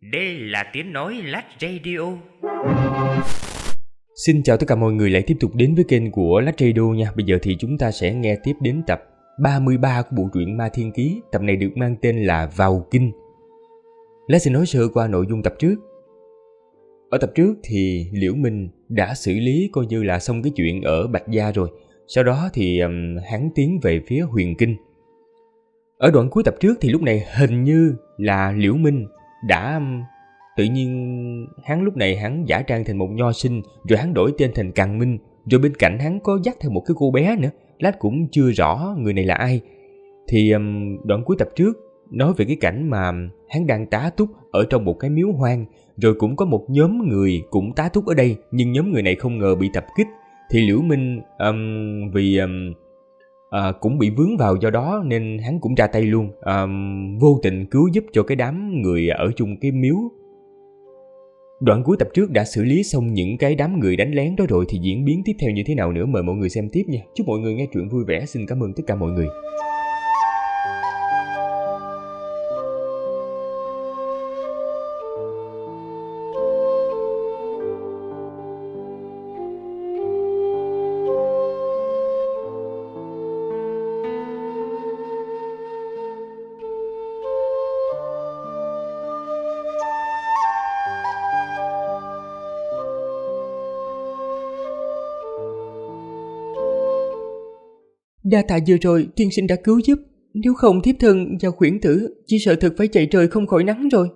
Đây là tiếng nói Lách Radio. Xin chào tất cả mọi người lại tiếp tục đến với kênh của Lách Radio nha. Bây giờ thì chúng ta sẽ nghe tiếp đến tập 33 của bộ truyện Ma Thiên Ký. Tập này được mang tên là Vào Kinh. Lách sẽ nói sơ qua nội dung tập trước. Ở tập trước thì Liễu Minh đã xử lý coi như là xong cái chuyện ở Bạch Gia rồi. Sau đó thì hắn tiến về phía Huyền Kinh. Ở đoạn cuối tập trước thì lúc này hình như là Liễu Minh đã tự nhiên hắn lúc này hắn giả trang thành một nho sinh, rồi hắn đổi tên thành Càn Minh, rồi bên cạnh hắn có dắt theo một cái cô bé nữa. Lát cũng chưa rõ người này là ai. Thì đoạn cuối tập trước nói về cái cảnh mà hắn đang tá túc ở trong một cái miếu hoang, rồi cũng có một nhóm người cũng tá túc ở đây, nhưng nhóm người này không ngờ bị tập kích. Thì Liễu Minh vì cũng bị vướng vào, do đó nên hắn cũng ra tay luôn, vô tình cứu giúp cho cái đám người ở chung cái miếu. Đoạn cuối tập trước đã xử lý xong những cái đám người đánh lén đó rồi, thì diễn biến tiếp theo như thế nào nữa mời mọi người xem tiếp nha. Chúc mọi người nghe truyện vui vẻ. Xin cảm ơn tất cả mọi người. Đa tạ vừa rồi tiên sinh đã cứu giúp, nếu không thiếp thân và khuyển tử chỉ sợ thực phải chạy trời không khỏi nắng rồi.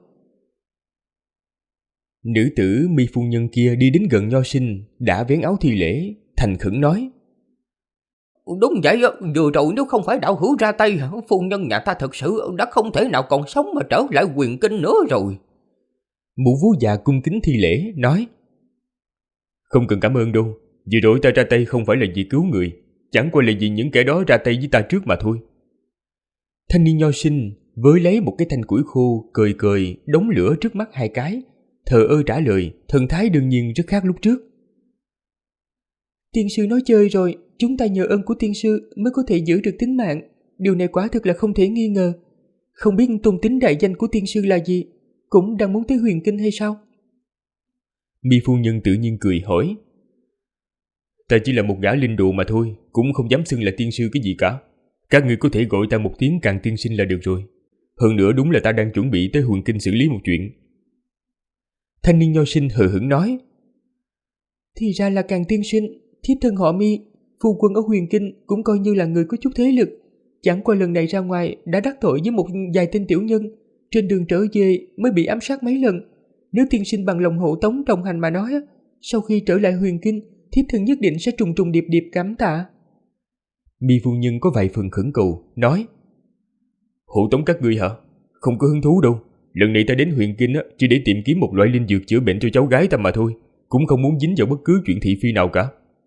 Nữ tử Mi phu nhân kia đi đến gần nho sinh, đã vén áo thi lễ, thành khẩn nói: Đúng vậy, vừa rồi nếu không phải đạo hữu ra tay, phu nhân nhà ta thật sự đã không thể nào còn sống mà trở lại Huyền Kinh nữa rồi. Mụ vú già cung kính thi lễ nói: Không cần cảm ơn đâu, vừa rồi ta ra tay không phải là vì cứu người, chẳng qua là vì những kẻ đó ra tay với ta trước mà thôi. Thanh niên nho sinh với lấy một cái thanh củi khô, cười cười đống lửa trước mắt hai cái, thờ ơ trả lời, thần thái đương nhiên rất khác lúc trước. Tiên sư nói chơi rồi, chúng ta nhờ ơn của tiên sư mới có thể giữ được tính mạng, điều này quả thực là không thể nghi ngờ. Không biết tôn tính đại danh của tiên sư là gì, cũng đang muốn tới Huyền Kinh hay sao? Mi phu nhân tự nhiên cười hỏi: Ta chỉ là một gã linh đù mà thôi, cũng không dám xưng là tiên sư cái gì cả. Các ngươi có thể gọi ta một tiếng Càn tiên sinh là được rồi. Hơn nữa đúng là ta đang chuẩn bị tới Huyền Kinh xử lý một chuyện. Thanh niên nho sinh hờ hững nói: Thì ra là Càn tiên sinh, thiếp thân họ Mi, phu quân ở Huyền Kinh cũng coi như là người có chút thế lực. Chẳng qua lần này ra ngoài đã đắc tội với một vài tên tiểu nhân, trên đường trở về mới bị ám sát mấy lần. Nếu tiên sinh bằng lòng hộ tống đồng hành mà nói, sau khi trở lại Huyền Kinh, thiếp thân nhất định sẽ trùng trùng điệp điệp cảm tạ. Mi phu nhân có vài phần khẩn cầu, nói: Hộ tống các ngươi hả? Không có hứng thú đâu. Lần này ta đến Huyền Kinh chỉ để tìm kiếm một loại linh dược chữa bệnh cho cháu gái ta mà thôi, cũng không muốn dính vào bất cứ chuyện thị phi nào cả.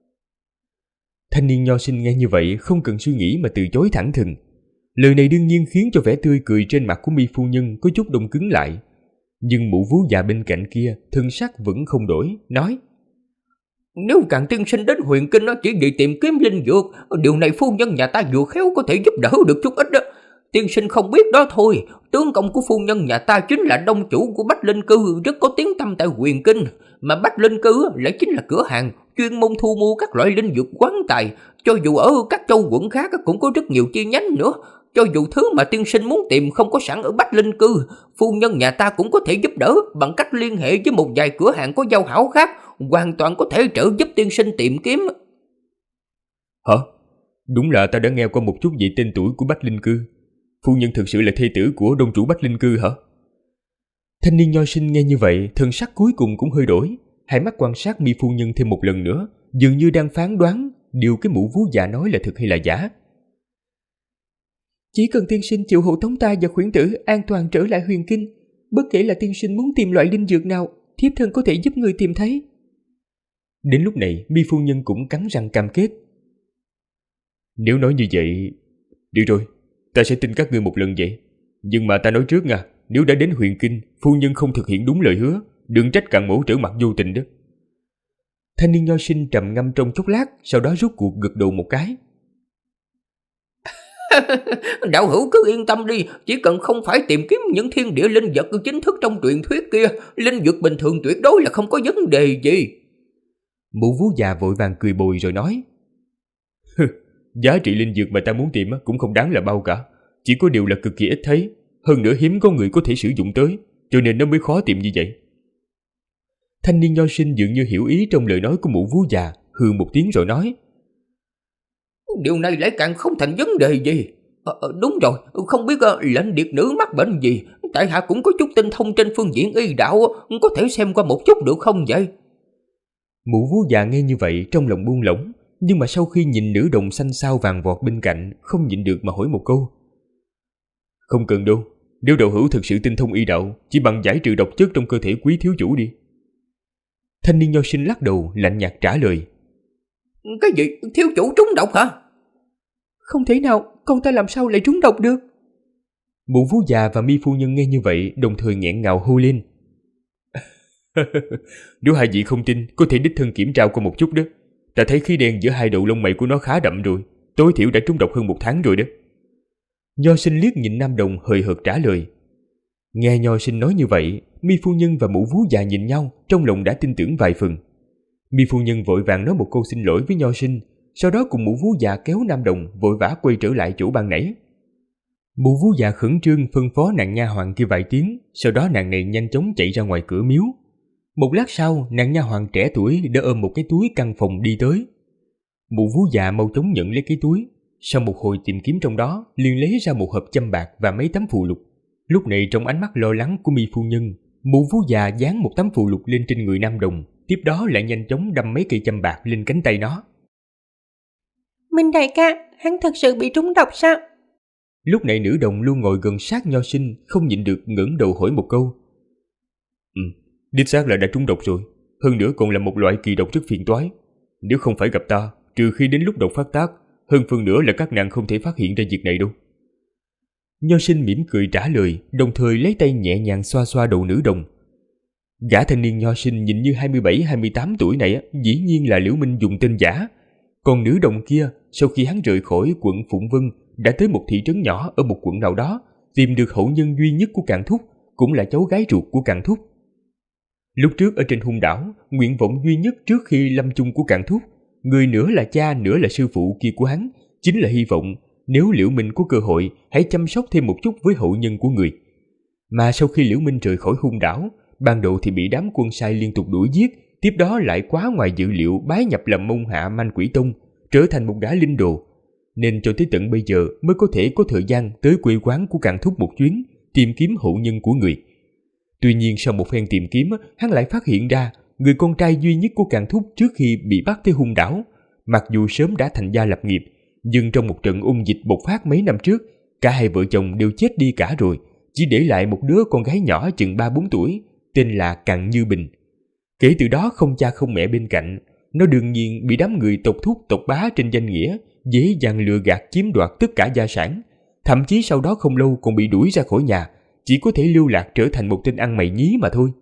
Thanh niên nho sinh nghe như vậy không cần suy nghĩ mà từ chối thẳng thừng. Lời này đương nhiên khiến cho vẻ tươi cười trên mặt của Mi phu nhân có chút đông cứng lại. Nhưng mụ vú già bên cạnh kia thân sắc vẫn không đổi, nói: Nếu Càn tiên sinh đến Huyền Kinh chỉ vì tìm kiếm linh dược, điều này phu nhân nhà ta vừa khéo có thể giúp đỡ được chút ít đó. Tiên sinh không biết đó thôi, tướng công của phu nhân nhà ta chính là đông chủ của Bách Linh Cư, rất có tiếng tăm tại Huyền Kinh. Mà Bách Linh Cư lại chính là cửa hàng chuyên môn thu mua các loại linh dược quán tài. Cho dù ở các châu quận khác cũng có rất nhiều chi nhánh nữa. Cho dù thứ mà tiên sinh muốn tìm không có sẵn ở Bách Linh Cư, phu nhân nhà ta cũng có thể giúp đỡ bằng cách liên hệ với một vài cửa hàng có giao hảo khác, hoàn toàn có thể trợ giúp tiên sinh tìm kiếm. Hả? Đúng là ta đã nghe qua một chút về tên tuổi của Bách Linh Cư. Phu nhân thực sự là thê tử của đông chủ Bách Linh Cư hả? Thanh niên nho sinh nghe như vậy, thần sắc cuối cùng cũng hơi đổi, hai mắt quan sát Mi phu nhân thêm một lần nữa, dường như đang phán đoán điều cái mụ vú già nói là thực hay là giả. Chỉ cần tiên sinh chịu hộ tống ta và khuyển tử an toàn trở lại Huyền Kinh, bất kể là tiên sinh muốn tìm loại linh dược nào, thiếp thân có thể giúp người tìm thấy. Đến lúc này Mi phu nhân cũng cắn răng cam kết. Nếu nói như vậy, được rồi, ta sẽ tin các ngươi một lần vậy. Nhưng mà ta nói trước nha, nếu đã đến Huyền Kinh, phu nhân không thực hiện đúng lời hứa, đừng trách Càn mỗ trở mặt vô tình đó. Thanh niên nho sinh trầm ngâm trong chốc lát, sau đó rút cuộc gật đầu một cái. Đạo hữu cứ yên tâm đi, chỉ cần không phải tìm kiếm những thiên địa linh vật chính thức trong truyền thuyết kia, linh vật bình thường tuyệt đối là không có vấn đề gì. Mụ vú già vội vàng cười bồi rồi nói: Giá trị linh dược mà ta muốn tìm cũng không đáng là bao cả, chỉ có điều là cực kỳ ít thấy, hơn nữa hiếm có người có thể sử dụng tới, cho nên nó mới khó tìm như vậy. Thanh niên nho sinh dường như hiểu ý trong lời nói của mụ vú già, hừ một tiếng rồi nói: Điều này lại càng không thành vấn đề gì. Đúng rồi, không biết lệnh điệt nữ mắc bệnh gì, tại hạ cũng có chút tinh thông trên phương diện y đạo, có thể xem qua một chút được không vậy? Mụ vú già nghe như vậy trong lòng buông lỏng, nhưng mà sau khi nhìn nữ đồng xanh xao vàng vọt bên cạnh, không nhịn được mà hỏi một câu: Không cần đâu, nếu đạo hữu thực sự tinh thông y đạo, chỉ bằng giải trừ độc chất trong cơ thể quý thiếu chủ đi. Thanh niên nho sinh lắc đầu lạnh nhạt trả lời: Cái gì? Thiếu chủ trúng độc hả? Không thể nào, con ta làm sao lại trúng độc được? Mụ vú già và mi phu nhân nghe như vậy đồng thời nghẹn ngào hô lên: Nếu hai vị không tin, có thể đích thân kiểm tra qua một chút đó. Ta thấy khí đen giữa hai đầu lông mày của nó khá đậm rồi, tối thiểu đã trúng độc hơn 1 tháng rồi đó. Nho sinh liếc nhìn nam đồng hời hợt trả lời. Nghe nho sinh nói như vậy, mi phu nhân và mụ vú già nhìn nhau, trong lòng đã tin tưởng vài phần. Mi phu nhân vội vàng nói một câu xin lỗi với nho sinh, sau đó cùng mụ vú già kéo nam đồng vội vã quay trở lại chỗ ban nãy. Mụ vú già khẩn trương phân phó nàng nha hoàn kia vài tiếng, sau đó nàng này nhanh chóng chạy ra ngoài cửa miếu. Một lát sau, nàng nha hoàn trẻ tuổi đã ôm một cái túi căn phòng đi tới. Mụ vú già mau chóng nhận lấy cái túi, sau một hồi tìm kiếm trong đó, liền lấy ra một hộp châm bạc và mấy tấm phù lục. Lúc này trong ánh mắt lo lắng của mi phu nhân, mụ vú già dán một tấm phù lục lên trên người nam đồng, tiếp đó lại nhanh chóng đâm mấy cây châm bạc lên cánh tay nó. Minh đại ca, hắn thật sự bị trúng độc sao? Lúc này nữ đồng luôn ngồi gần sát nho sinh, không nhịn được ngẩng đầu hỏi một câu. Đích xác là đã trúng độc rồi, hơn nữa còn là một loại kỳ độc rất phiền toái. Nếu không phải gặp ta, trừ khi đến lúc độc phát tác, hơn phần nữa là các nàng không thể phát hiện ra việc này đâu. Nho sinh mỉm cười trả lời, đồng thời lấy tay nhẹ nhàng xoa xoa đầu nữ đồng. Gã thanh niên nho sinh nhìn như 27-28 tuổi này dĩ nhiên là Liễu Minh dùng tên giả. Còn nữ đồng kia, sau khi hắn rời khỏi quận Phụng Vân, đã tới một thị trấn nhỏ ở một quận nào đó, tìm được hậu nhân duy nhất của Càn Thúc, cũng là cháu gái ruột của Càn Thúc. Lúc trước ở trên hung đảo, nguyện vọng duy nhất trước khi lâm chung của Càn Thúc, người nửa là cha nửa là sư phụ kia của hắn, chính là hy vọng nếu Liễu Minh có cơ hội hãy chăm sóc thêm một chút với hậu nhân của người. Mà sau khi Liễu Minh rời khỏi hung đảo, ban đầu thì bị đám quân sai liên tục đuổi giết, tiếp đó lại quá ngoài dự liệu bái nhập làm môn hạ Manh Quỷ Tông, trở thành một gã linh đồ, nên cho tới tận bây giờ mới có thể có thời gian tới quê quán của Càn Thúc một chuyến, tìm kiếm hậu nhân của người. Tuy nhiên sau một phen tìm kiếm, hắn lại phát hiện ra người con trai duy nhất của Càn Thúc trước khi bị bắt tới hung đảo, mặc dù sớm đã thành gia lập nghiệp, nhưng trong một trận ung dịch bộc phát mấy năm trước, cả hai vợ chồng đều chết đi cả rồi, chỉ để lại một đứa con gái nhỏ chừng 3-4 tuổi, tên là Càn Như Bình. Kể từ đó không cha không mẹ bên cạnh, nó đương nhiên bị đám người tộc thúc tộc bá trên danh nghĩa dễ dàng lừa gạt chiếm đoạt tất cả gia sản, thậm chí sau đó không lâu còn bị đuổi ra khỏi nhà, chỉ có thể lưu lạc trở thành một tên ăn mày nhí mà thôi.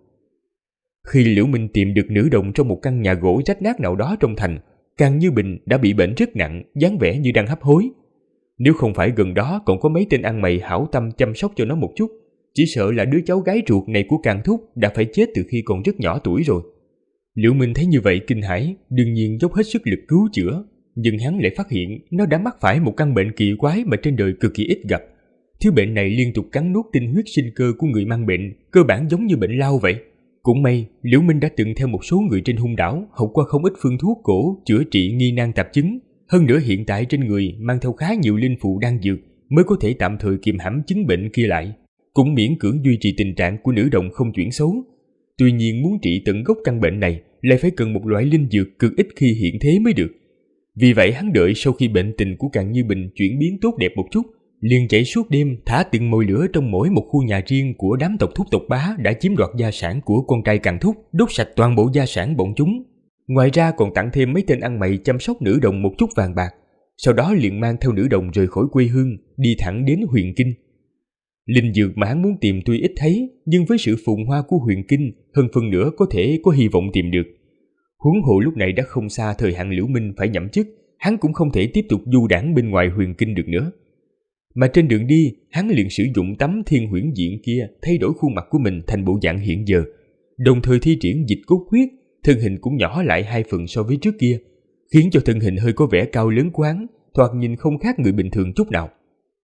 Khi Liễu Minh tìm được nữ đồng trong một căn nhà gỗ rách nát nào đó trong thành, Càn Như Bình đã bị bệnh rất nặng, dáng vẻ như đang hấp hối. Nếu không phải gần đó còn có mấy tên ăn mày hảo tâm chăm sóc cho nó một chút, chỉ sợ là đứa cháu gái ruột này của Càn Thúc đã phải chết từ khi còn rất nhỏ tuổi rồi. Liễu Minh thấy như vậy kinh hãi, đương nhiên dốc hết sức lực cứu chữa, nhưng hắn lại phát hiện nó đã mắc phải một căn bệnh kỳ quái mà trên đời cực kỳ ít gặp. Thứ bệnh này liên tục cắn nuốt tinh huyết sinh cơ của người mang bệnh, cơ bản giống như bệnh lao vậy. Cũng may, Liễu Minh đã từng theo một số người trên hung đảo học qua không ít phương thuốc cổ chữa trị nghi nan tạp chứng. Hơn nữa hiện tại trên người mang theo khá nhiều linh phụ đan dược mới có thể tạm thời kiềm hãm chứng bệnh kia lại, cũng miễn cưỡng duy trì tình trạng của nữ đồng không chuyển xấu. Tuy nhiên muốn trị tận gốc căn bệnh này lại phải cần một loại linh dược cực ít khi hiện thế mới được. Vì vậy hắn đợi sau khi bệnh tình của Càn Như Bình chuyển biến tốt đẹp một chút, liền chạy suốt đêm thả từng mồi lửa trong mỗi một khu nhà riêng của đám tộc thúc tộc bá đã chiếm đoạt gia sản của con trai Càn Thúc, đốt sạch toàn bộ gia sản bọn chúng. Ngoài ra còn tặng thêm mấy tên ăn mày chăm sóc nữ đồng một chút vàng bạc, sau đó liền mang theo nữ đồng rời khỏi quê hương, đi thẳng đến Huyền Kinh. Linh dược mà hắn muốn tìm tuy ít thấy, nhưng với sự phồn hoa của Huyền Kinh, hơn phần nữa có thể có hy vọng tìm được. Huống hồ lúc này đã không xa thời hạn Liễu Minh phải nhậm chức, hắn cũng không thể tiếp tục du đãng bên ngoài Huyền Kinh được nữa. Mà trên đường đi, hắn liền sử dụng tấm thiên huyễn diện kia thay đổi khuôn mặt của mình thành bộ dạng hiện giờ, đồng thời thi triển dịch cốt huyết, thân hình cũng nhỏ lại 2 phần so với trước kia, khiến cho thân hình hơi có vẻ cao lớn của hắn, thoạt nhìn không khác người bình thường chút nào.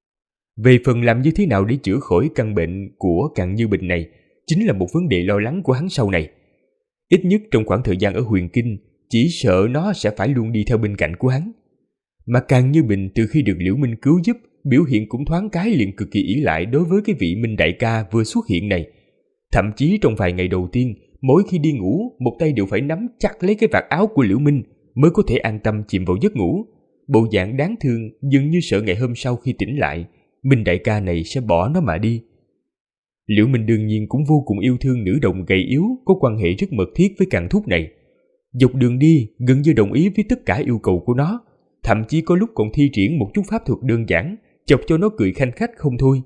Về phần làm như thế nào để chữa khỏi căn bệnh của Càn Như Bình này, chính là một vấn đề lo lắng của hắn sau này. Ít nhất trong khoảng thời gian ở Huyền Kinh, chỉ sợ nó sẽ phải luôn đi theo bên cạnh của hắn. Mà Càn Như Bình từ khi được Liễu Minh cứu giúp, biểu hiện cũng thoáng cái liền cực kỳ ỷ lại đối với cái vị Minh đại ca vừa xuất hiện này. Thậm chí trong vài ngày đầu tiên, mỗi khi đi ngủ, một tay đều phải nắm chặt lấy cái vạt áo của Liễu Minh mới có thể an tâm chìm vào giấc ngủ. Bộ dạng đáng thương, dường như sợ ngày hôm sau khi tỉnh lại, Minh đại ca này sẽ bỏ nó mà đi. Liễu Minh đương nhiên cũng vô cùng yêu thương nữ đồng gầy yếu có quan hệ rất mật thiết với Càn Thúc này. Dọc đường đi, gần như đồng ý với tất cả yêu cầu của nó, thậm chí có lúc còn thi triển một chút pháp thuật đơn giản, chọc cho nó cười khanh khách không thôi.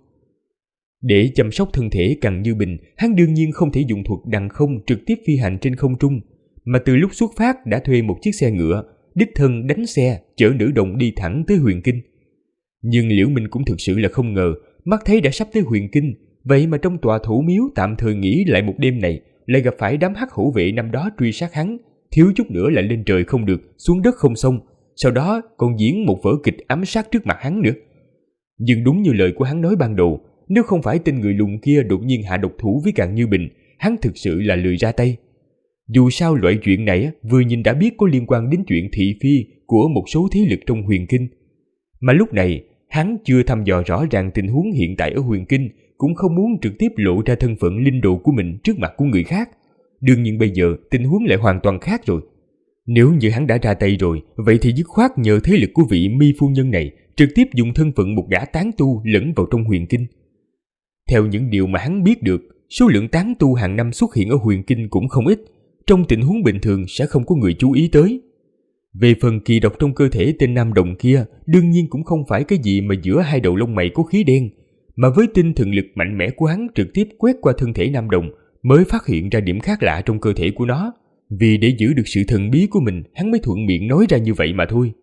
Để chăm sóc thân thể Càn Như Bình, hắn đương nhiên không thể dùng thuật đằng không trực tiếp phi hành trên không trung, mà từ lúc xuất phát đã thuê một chiếc xe ngựa, đích thân đánh xe chở nữ đồng đi thẳng tới Huyền Kinh. Nhưng Liễu Minh cũng thực sự là không ngờ, mắt thấy đã sắp tới Huyền Kinh, vậy mà trong tòa thủ miếu tạm thời nghỉ lại một đêm này, lại gặp phải đám hắc hổ vệ năm đó truy sát hắn, thiếu chút nữa là lên trời không được, xuống đất không xong, sau đó còn diễn một vở kịch ám sát trước mặt hắn nữa. Nhưng đúng như lời của hắn nói ban đầu, nếu không phải tên người lùn kia đột nhiên hạ độc thủ với Càn Như Bình, hắn thực sự là lười ra tay. Dù sao loại chuyện này vừa nhìn đã biết có liên quan đến chuyện thị phi của một số thế lực trong Huyền Kinh. Mà lúc này, hắn chưa thăm dò rõ ràng tình huống hiện tại ở Huyền Kinh, cũng không muốn trực tiếp lộ ra thân phận linh đồ của mình trước mặt của người khác. Đương nhiên bây giờ tình huống lại hoàn toàn khác rồi. Nếu như hắn đã ra tay rồi, vậy thì dứt khoát nhờ thế lực của vị Mi phu nhân này trực tiếp dùng thân phận một gã tán tu lẫn vào trong Huyền Kinh. Theo những điều mà hắn biết được, số lượng tán tu hàng năm xuất hiện ở Huyền Kinh cũng không ít, trong tình huống bình thường sẽ không có người chú ý tới. Về phần kỳ độc trong cơ thể tên nam đồng kia, đương nhiên cũng không phải cái gì mà giữa hai đầu lông mày có khí đen, mà với tinh thần lực mạnh mẽ của hắn trực tiếp quét qua thân thể nam đồng, mới phát hiện ra điểm khác lạ trong cơ thể của nó. Vì để giữ được sự thần bí của mình, hắn mới thuận miệng nói ra như vậy mà thôi.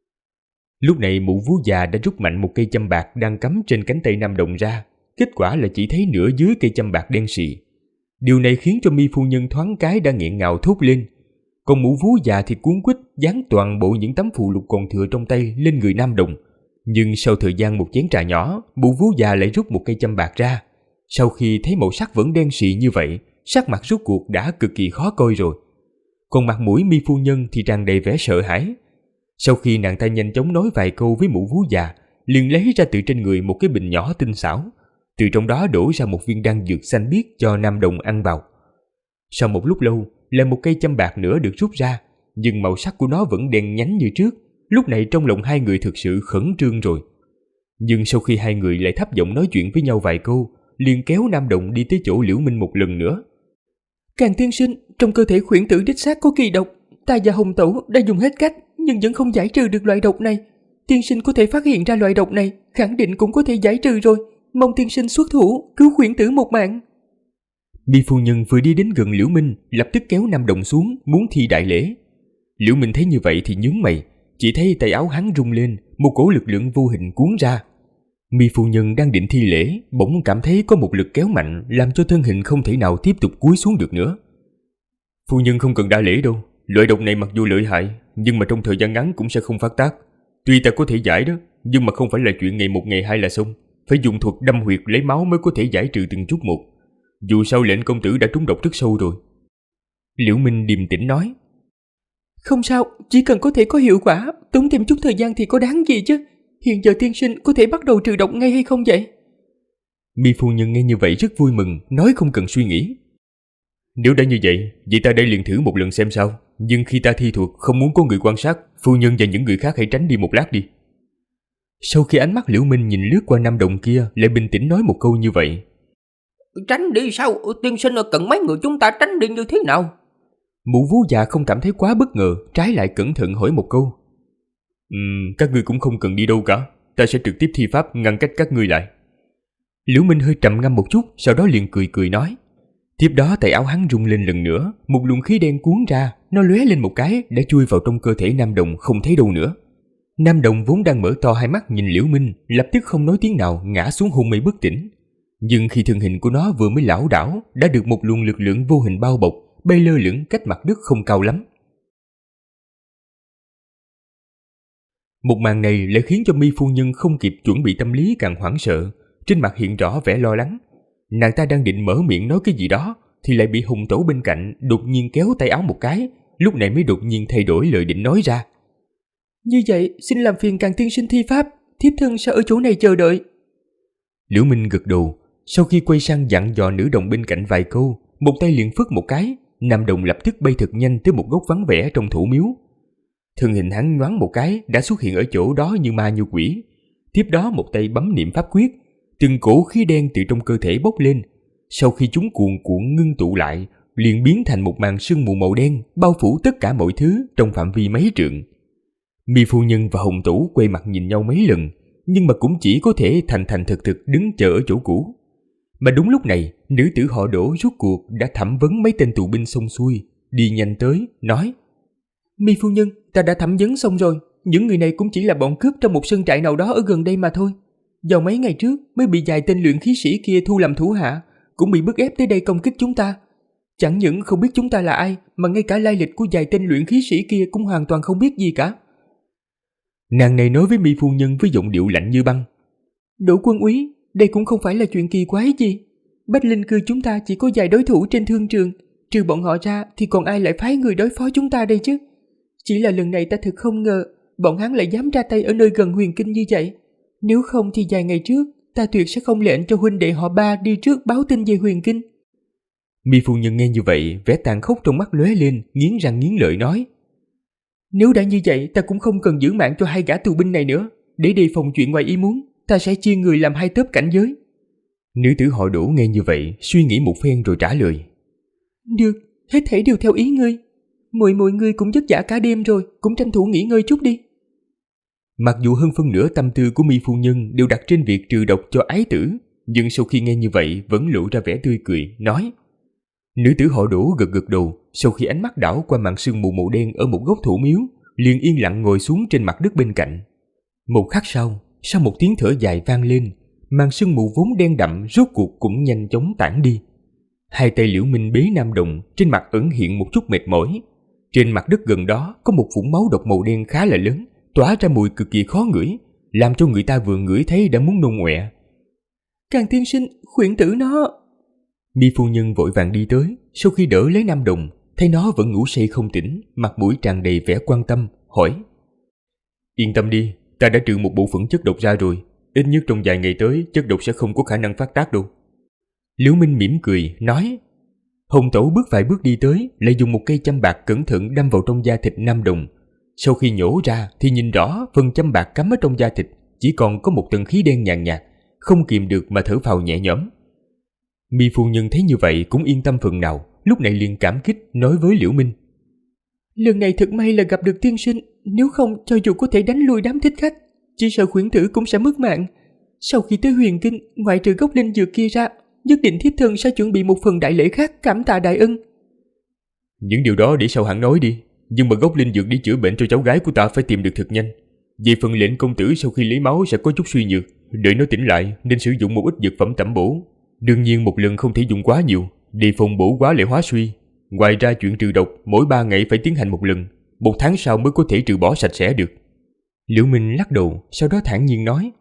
Lúc này mụ vú già đã rút mạnh một cây châm bạc đang cắm trên cánh tay nam đồng ra, kết quả là chỉ thấy nửa dưới cây châm bạc đen sì. Điều này khiến cho Mi phu nhân thoáng cái đã nghẹn ngào thốt lên. Còn mụ vú già thì cuống quýt dán toàn bộ những tấm phù lục còn thừa trong tay lên người nam đồng. Nhưng sau thời gian một chén trà nhỏ, mụ vú già lại rút một cây châm bạc ra. Sau khi thấy màu sắc vẫn đen sì như vậy, sắc mặt rốt cuộc đã cực kỳ khó coi rồi. Còn mặt mũi Mi phu nhân thì tràn đầy vẻ sợ hãi. Sau khi nàng ta nhanh chóng nói vài câu với mụ vú già, liền lấy ra từ trên người một cái bình nhỏ tinh xảo, từ trong đó đổ ra một viên đan dược xanh biếc cho nam đồng ăn vào. Sau một lúc lâu, là một cây châm bạc nữa được rút ra, nhưng màu sắc của nó vẫn đen nhánh như trước. Lúc này trong lòng hai người thực sự khẩn trương rồi. Nhưng sau khi hai người lại thấp giọng nói chuyện với nhau vài câu, liền kéo nam đồng đi tới chỗ Liễu Minh một lần nữa. Càn tiên sinh, trong cơ thể khuyển tử đích xác có kỳ độc. Ta và Hồng Tẩu đã dùng hết cách, nhưng vẫn không giải trừ được loại độc này. Tiên sinh có thể phát hiện ra loại độc này, khẳng định cũng có thể giải trừ rồi. Mong tiên sinh xuất thủ, cứu khuyển tử một mạng. Mi phu nhân vừa đi đến gần Liễu Minh, lập tức kéo nam đồng xuống, muốn thi đại lễ. Liễu Minh thấy như vậy thì nhướng mày, chỉ thấy tay áo hắn rung lên, một cỗ lực lượng vô hình cuốn ra. Mi phu nhân đang định thi lễ, bỗng cảm thấy có một lực kéo mạnh, làm cho thân hình không thể nào tiếp tục cúi xuống được nữa. Phu nhân không cần đa lễ đâu, loại độc này mặc dù lợi hại, nhưng mà trong thời gian ngắn cũng sẽ không phát tác. Tuy ta có thể giải đó, nhưng mà không phải là chuyện ngày một ngày hai là xong, phải dùng thuật đâm huyệt lấy máu mới có thể giải trừ từng chút một. Dù sao lệnh công tử đã trúng độc rất sâu rồi. Liễu Minh điềm tĩnh nói. Không sao, chỉ cần có thể có hiệu quả, tốn thêm chút thời gian thì có đáng gì chứ. Hiện giờ tiên sinh có thể bắt đầu trừ độc ngay hay không vậy? Mi phu nhân nghe như vậy rất vui mừng, nói không cần suy nghĩ. Nếu đã như vậy ta đây liền thử một lần xem sao. Nhưng khi ta thi thuật không muốn có người quan sát, phu nhân và những người khác hãy tránh đi một lát đi. Sau khi ánh mắt Liễu Minh nhìn lướt qua nam đồng kia, lại bình tĩnh nói một câu như vậy. Tránh đi sao? Tiên sinh cần mấy người chúng ta tránh đi như thế nào? Mụ vú già không cảm thấy quá bất ngờ, trái lại cẩn thận hỏi một câu. Các ngươi cũng không cần đi đâu cả, ta sẽ trực tiếp thi pháp ngăn cách các ngươi lại. Liễu Minh hơi trầm ngâm một chút, sau đó liền cười cười nói. Tiếp đó tay áo hắn rung lên lần nữa, một luồng khí đen cuốn ra, nó lóe lên một cái đã chui vào trong cơ thể nam đồng không thấy đâu nữa. Nam Đồng vốn đang mở to hai mắt nhìn Liễu Minh, lập tức không nói tiếng nào ngã xuống hôn mê bất tỉnh. Nhưng khi thân hình của nó vừa mới lảo đảo, đã được một luồng lực lượng vô hình bao bọc, bay lơ lửng cách mặt đất không cao lắm. Một màn này lại khiến cho Mi phu nhân không kịp chuẩn bị tâm lý càng hoảng sợ, trên mặt hiện rõ vẻ lo lắng. Nàng ta đang định mở miệng nói cái gì đó thì lại bị Hùng Tẩu bên cạnh đột nhiên kéo tay áo một cái, lúc này mới đột nhiên thay đổi lời định nói ra. Như vậy, xin làm phiền Càn tiên sinh thi pháp, thiếp thân sẽ ở chỗ này chờ đợi. Liễu Minh gật đầu, sau khi quay sang dặn dò nữ đồng bên cạnh vài câu, một tay liền phất một cái, Nam Đồng lập tức bay thật nhanh tới một góc vắng vẻ trong thủ miếu. Thân hình hắn nhoáng một cái đã xuất hiện ở chỗ đó như ma như quỷ. Tiếp đó một tay bấm niệm pháp quyết, từng cổ khí đen từ trong cơ thể bốc lên. Sau khi chúng cuồn cuộn ngưng tụ lại, liền biến thành một màn sương mù màu đen bao phủ tất cả mọi thứ trong phạm vi mấy trượng. Mi phu nhân và Hồng Tủ quay mặt nhìn nhau mấy lần, nhưng mà cũng chỉ có thể thành thành thực thực đứng chờ ở chỗ cũ. Mà đúng lúc này, nữ tử họ Đỗ rốt cuộc đã thẩm vấn mấy tên tù binh xong xuôi, đi nhanh tới, nói: Mi phu nhân, ta đã thẩm vấn xong rồi, những người này cũng chỉ là bọn cướp trong một sơn trại nào đó ở gần đây mà thôi. Vào mấy ngày trước mới bị vài tên luyện khí sĩ kia thu làm thủ hạ, cũng bị bức ép tới đây công kích chúng ta. Chẳng những không biết chúng ta là ai, mà ngay cả lai lịch của vài tên luyện khí sĩ kia cũng hoàn toàn không biết gì cả. Nàng này nói với Mi phu nhân với giọng điệu lạnh như băng: Đỗ quân úy, đây cũng không phải là chuyện kỳ quái gì. Bách Linh Cư chúng ta chỉ có vài đối thủ trên thương trường, trừ bọn họ ra thì còn ai lại phái người đối phó chúng ta đây chứ? Chỉ là lần này ta thực không ngờ bọn hắn lại dám ra tay ở nơi gần Huyền Kinh như vậy. Nếu không thì vài ngày trước ta tuyệt sẽ không lệnh cho huynh đệ họ Ba đi trước báo tin về Huyền Kinh. Mi phu nhân nghe như vậy, vẻ tàn khốc trong mắt lóe lên, nghiến răng nghiến lợi nói: Nếu đã như vậy, ta cũng không cần giữ mạng cho hai gã tù binh này nữa. Để đề phòng chuyện ngoài ý muốn, ta sẽ chia người làm hai tớp cảnh giới. Nữ tử họ Đỗ nghe như vậy, suy nghĩ một phen rồi trả lời: Được, hết thảy đều theo ý ngươi. Mọi người cũng vất vả cả đêm rồi, cũng tranh thủ nghỉ ngơi chút đi. Mặc dù hơn phân nửa tâm tư của Mi phu nhân đều đặt trên việc trừ độc cho ái tử, nhưng sau khi nghe như vậy vẫn lộ ra vẻ tươi cười, nói. Nữ tử họ Đỗ gật gật đầu, sau khi ánh mắt đảo qua màn sương mù màu đen ở một góc thủ miếu, liền yên lặng ngồi xuống trên mặt đất bên cạnh. Một khắc sau một tiếng thở dài vang lên, màn sương mù vốn đen đậm rốt cuộc cũng nhanh chóng tản đi. Hai tay Liễu Minh bế Nam Đồng, trên mặt ẩn hiện một chút mệt mỏi. Trên mặt đất gần đó có một vũng máu độc màu đen khá là lớn, tỏa ra mùi cực kỳ khó ngửi, làm cho người ta vừa ngửi thấy đã muốn nôn ọe. Càn tiên sinh, khuyển tử nó. Mi phu nhân vội vàng đi tới, sau khi đỡ lấy Nam Đồng, thấy nó vẫn ngủ say không tỉnh, mặt mũi tràn đầy vẻ quan tâm, hỏi: Yên tâm đi, ta đã trừ một bộ phận chất độc ra rồi, ít nhất trong vài ngày tới chất độc sẽ không có khả năng phát tác đâu. Liễu Minh mỉm cười, nói. Hồng Tẩu bước vài bước đi tới, lại dùng một cây châm bạc cẩn thận đâm vào trong da thịt Nam Đồng. Sau khi nhổ ra thì nhìn rõ phần châm bạc cắm ở trong da thịt chỉ còn có một tầng khí đen nhàn nhạt, không kìm được mà thở phào nhẹ nhõm. Mi phu nhân thấy như vậy cũng yên tâm phần nào, lúc này liền cảm kích nói với Liễu Minh: Lần này thật may là gặp được tiên sinh, nếu không cho dù có thể đánh lui đám thích khách, chỉ sợ khuyển tử cũng sẽ mất mạng. Sau khi tới Huyền Kinh, ngoại trừ gốc linh dược kia ra, nhất định thiếp thân sẽ chuẩn bị một phần đại lễ khác cảm tạ đại ân. Những điều đó để sau hẳn nói đi, nhưng mà gốc linh dược đi chữa bệnh cho cháu gái của ta phải tìm được thật nhanh. Về phần lệnh công tử sau khi lấy máu sẽ có chút suy nhược, đợi nó tỉnh lại nên sử dụng một ít dược phẩm tẩm bổ. Đương nhiên một lần không thể dùng quá nhiều, đề phòng bổ quá lại hóa suy. Ngoài ra chuyện trừ độc mỗi 3 ngày phải tiến hành một lần, 1 tháng sau mới có thể trừ bỏ sạch sẽ được. Liễu Minh lắc đầu, sau đó thản nhiên nói: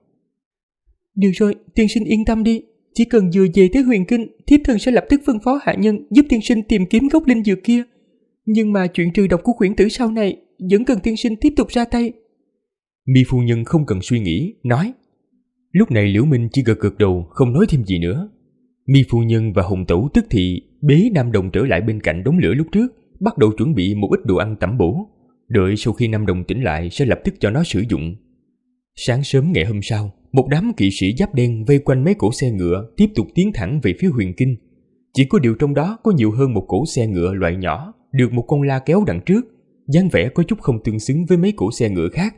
Được rồi, tiên sinh yên tâm đi, chỉ cần vừa về tới Huyền Kinh, thiếp thân sẽ lập tức phân phó hạ nhân giúp tiên sinh tìm kiếm gốc linh dược kia. Nhưng mà chuyện trừ độc của khuyển tử sau này vẫn cần tiên sinh tiếp tục ra tay. Mi phu nhân không cần suy nghĩ, nói. Lúc này Liễu Minh chỉ gật gật đầu, không nói thêm gì nữa. Mi phu nhân và Hồng Tẩu tức thì bế Nam Đồng trở lại bên cạnh đống lửa lúc trước, bắt đầu chuẩn bị một ít đồ ăn tẩm bổ, đợi sau khi Nam Đồng tỉnh lại sẽ lập tức cho nó sử dụng. Sáng sớm ngày hôm sau, một đám kỵ sĩ giáp đen vây quanh mấy cỗ xe ngựa tiếp tục tiến thẳng về phía Huyền Kinh. Chỉ có điều trong đó có nhiều hơn một cỗ xe ngựa loại nhỏ, được một con la kéo đằng trước, dáng vẻ có chút không tương xứng với mấy cỗ xe ngựa khác.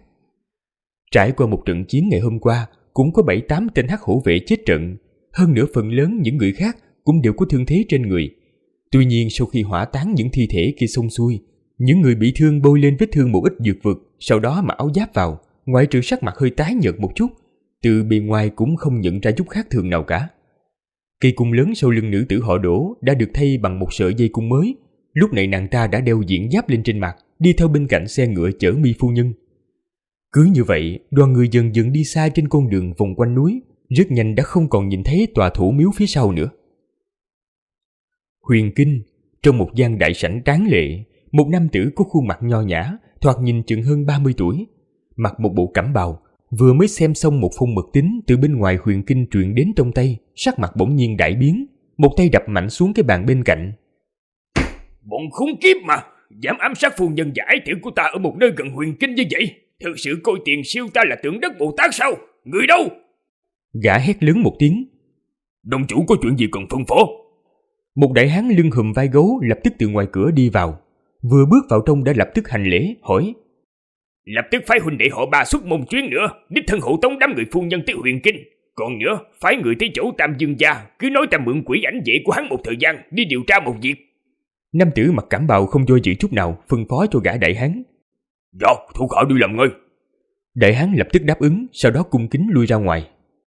Trải qua một trận chiến ngày hôm qua, cũng có 7-8 tên hắc hổ vệ chết trận, hơn nữa phần lớn những người khác cũng đều có thương thế trên người. Tuy nhiên sau khi hỏa táng những thi thể kia xong xuôi, những người bị thương bôi lên vết thương một ít dược vật, sau đó mặc áo giáp vào, ngoại trừ sắc mặt hơi tái nhợt một chút, từ bề ngoài cũng không nhận ra chút khác thường nào cả. Cây cung lớn sau lưng nữ tử họ Đỗ đã được thay bằng một sợi dây cung mới. Lúc này nàng ta đã đeo diện giáp lên trên mặt, đi theo bên cạnh xe ngựa chở Mi phu nhân. Cứ như vậy, đoàn người dần dần đi xa trên con đường vòng quanh núi, rất nhanh đã không còn nhìn thấy tòa thủ miếu phía sau nữa. Huyền Kinh, trong một gian đại sảnh tráng lệ, một nam tử có khuôn mặt nho nhã, thoạt nhìn chừng hơn 30 tuổi, mặc một bộ cẩm bào, vừa mới xem xong một phong mật tín từ bên ngoài Huyền Kinh truyền đến trong tay, sắc mặt bỗng nhiên đại biến, một tay đập mạnh xuống cái bàn bên cạnh. Bọn khốn kiếp mà, dám ám sát phu nhân và ái tử của ta ở một nơi gần Huyền Kinh như vậy, thực sự coi tiền siêu ta là tượng đất Bồ Tát sao? Người đâu? Gã hét lớn một tiếng. Đồng chủ có chuyện gì cần phân phó? Một đại hán lưng hùm vai gấu lập tức từ ngoài cửa đi vào, vừa bước vào trong đã lập tức hành lễ hỏi: Lập tức phái huynh đệ họ Ba xuất môn chuyến nữa, đích thân hộ tống đám người phu nhân tới Huyền Kinh. Còn nữa, phái người tới chỗ Tam Dương gia, cứ nói ta mượn quỷ ảnh vệ của hắn một thời gian đi điều tra một việc. Nam tử mặc cẩm bào không do dự chút nào phân phó cho gã đại hán. Dạ, thủ hạ đi làm ngay. Đại hán lập tức đáp ứng, sau đó cung kính lui ra ngoài.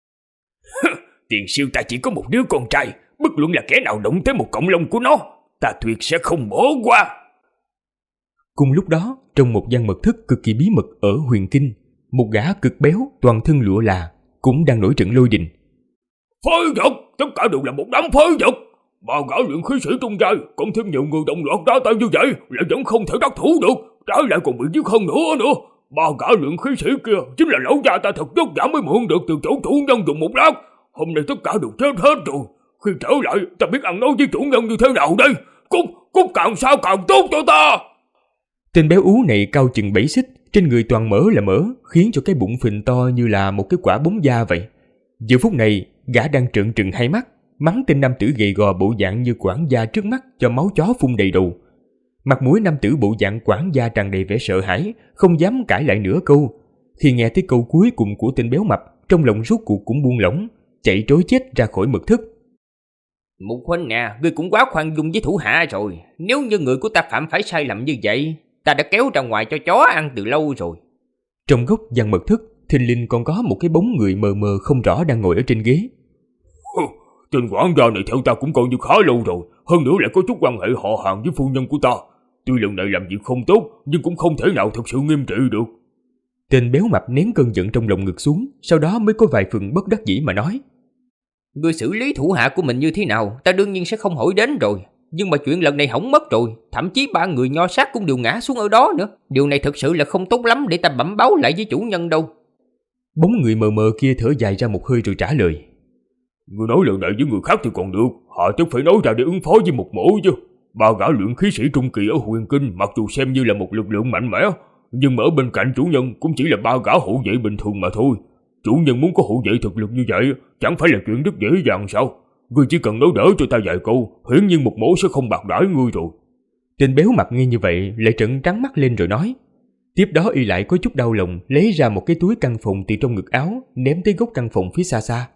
Tiền siêu ta chỉ có một đứa con trai, bất luận là kẻ nào động tới một cọng lông của nó, ta tuyệt sẽ không bỏ qua. Cùng lúc đó, trong một gian mật thất cực kỳ bí mật ở Huyền Kinh, một gã cực béo, toàn thân lụa là cũng đang nổi trận lôi đình. Phế vật, tất cả đều là một đám phế vật. Ba gã luyện khí sĩ trung giai, cộng thêm nhiều người đồng loạt ra tay như vậy là vẫn không thể đắc thủ được, trái lại còn bị giết hơn nữa. Ba gã luyện khí sĩ kia chính là lão gia ta thật vất vả mới mượn được từ chỗ chủ nhân dùng một lát. Hôm nay tất cả đều chết hết rồi. Khi trở lại, ta biết ăn nói với chủ nhân như thế nào đây. Cút càng sao càng tốt cho ta. Tên béo ú này cao chừng 7 xích, trên người toàn mỡ là mỡ, khiến cho cái bụng phình to như là một cái quả bóng da vậy. Giờ phút này, gã đang trợn trừng hai mắt, mắng tên nam tử gầy gò bộ dạng như quản gia trước mắt cho máu chó phun đầy đầu. Mặt mũi nam tử bộ dạng quản gia tràn đầy vẻ sợ hãi, không dám cãi lại nửa câu. Khi nghe tới câu cuối cùng của tên béo mập, trong lòng rốt cuộc cũng buông lỏng, chạy trối chết ra khỏi mật thất. Mục huynh nè, ngươi cũng quá khoan dung với thủ hạ rồi. Nếu như người của ta phạm phải sai lầm như vậy, ta đã kéo ra ngoài cho chó ăn từ lâu rồi. Trong góc gian mật thất, thình lình còn có một cái bóng người mờ mờ không rõ đang ngồi ở trên ghế. Tên quản gia này theo ta cũng coi như khá lâu rồi, hơn nữa lại có chút quan hệ họ hàng với phu nhân của ta. Tuy lần này làm việc không tốt, nhưng cũng không thể nào thực sự nghiêm trị được. Tên béo mập nén cơn giận trong lòng ngực xuống, sau đó mới có vài phần bất đắc dĩ mà nói: Ngươi xử lý thủ hạ của mình như thế nào, ta đương nhiên sẽ không hỏi đến rồi. Nhưng mà chuyện lần này hỏng mất rồi, thậm chí 3 người nho sát cũng đều ngã xuống ở đó nữa. Điều này thật sự là không tốt lắm để ta bẩm báo lại với chủ nhân đâu. Bóng người mờ mờ kia thở dài ra một hơi rồi trả lời: Người nói lần này với người khác thì còn được, họ chắc phải nói ra để ứng phó với một mổ chứ. 3 gã luyện khí sĩ trung kỳ ở Huyền Kinh mặc dù xem như là một lực lượng mạnh mẽ, nhưng mà ở bên cạnh chủ nhân cũng chỉ là 3 gã hộ vệ bình thường mà thôi. Chủ nhân muốn có hộ vệ thực lực như vậy chẳng phải là chuyện rất dễ dàng sao? Ngươi chỉ cần nói đỡ cho ta vài câu, hiển nhiên một mổ sẽ không bạc đãi ngươi rồi. Tên béo mập nghe như vậy lại trợn trắng mắt lên rồi nói. Tiếp đó y lại có chút đau lòng, lấy ra một cái túi căn phòng từ trong ngực áo, ném tới góc căn phòng phía xa xa.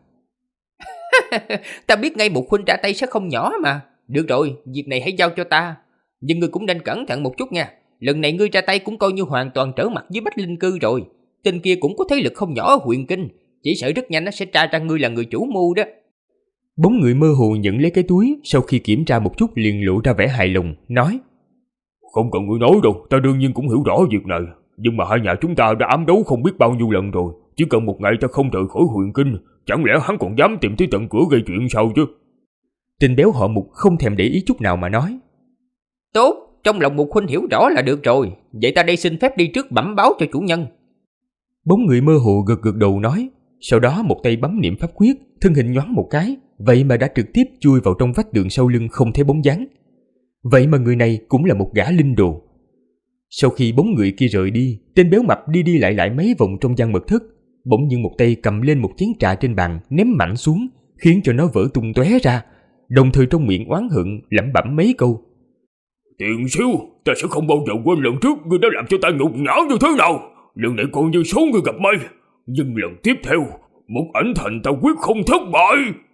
Ta biết ngay một huynh ra tay sẽ không nhỏ mà. Được rồi, việc này hãy giao cho ta. Nhưng ngươi cũng nên cẩn thận một chút nha. Lần này ngươi ra tay cũng coi như hoàn toàn trở mặt với Bách Linh Cư rồi. Tên kia cũng có thế lực không nhỏ ở Huyền Kinh, chỉ sợ rất nhanh nó sẽ tra ra ngươi là người chủ mưu đó. Bóng người mơ hồ nhận lấy cái túi, sau khi kiểm tra một chút liền lộ ra vẻ hài lòng, nói: Không cần ngươi nói đâu, ta đương nhiên cũng hiểu rõ việc này. Nhưng mà hai nhà chúng ta đã ám đấu không biết bao nhiêu lần rồi, chỉ cần một ngày ta không rời khỏi Huyền Kinh, chẳng lẽ hắn còn dám tìm tới tận cửa gây chuyện sao chứ? Tên béo họ Mục không thèm để ý chút nào mà nói: Tốt, trong lòng Mục huynh hiểu rõ là được rồi. Vậy ta đây xin phép đi trước bẩm báo cho chủ nhân. Bóng người mơ hồ gật gật đầu nói, sau đó một tay bấm niệm pháp quyết, thân hình nhoáng một cái, vậy mà đã trực tiếp chui vào trong vách tường sau lưng không thấy bóng dáng. Vậy mà người này cũng là một gã linh đồ. Sau khi bóng người kia rời đi, tên béo mập đi đi lại lại mấy vòng trong gian mật thất, bỗng nhiên một tay cầm lên một chén trà trên bàn ném mạnh xuống, khiến cho nó vỡ tung tóe ra, đồng thời trong miệng oán hận lẩm bẩm mấy câu. Tiền siêu, ta sẽ không bao giờ quên lần trước ngươi đã làm cho ta nhục nhã như thế nào. Lần này coi như số ngươi gặp may, nhưng lần tiếp theo một ảnh thành ta quyết không thất bại.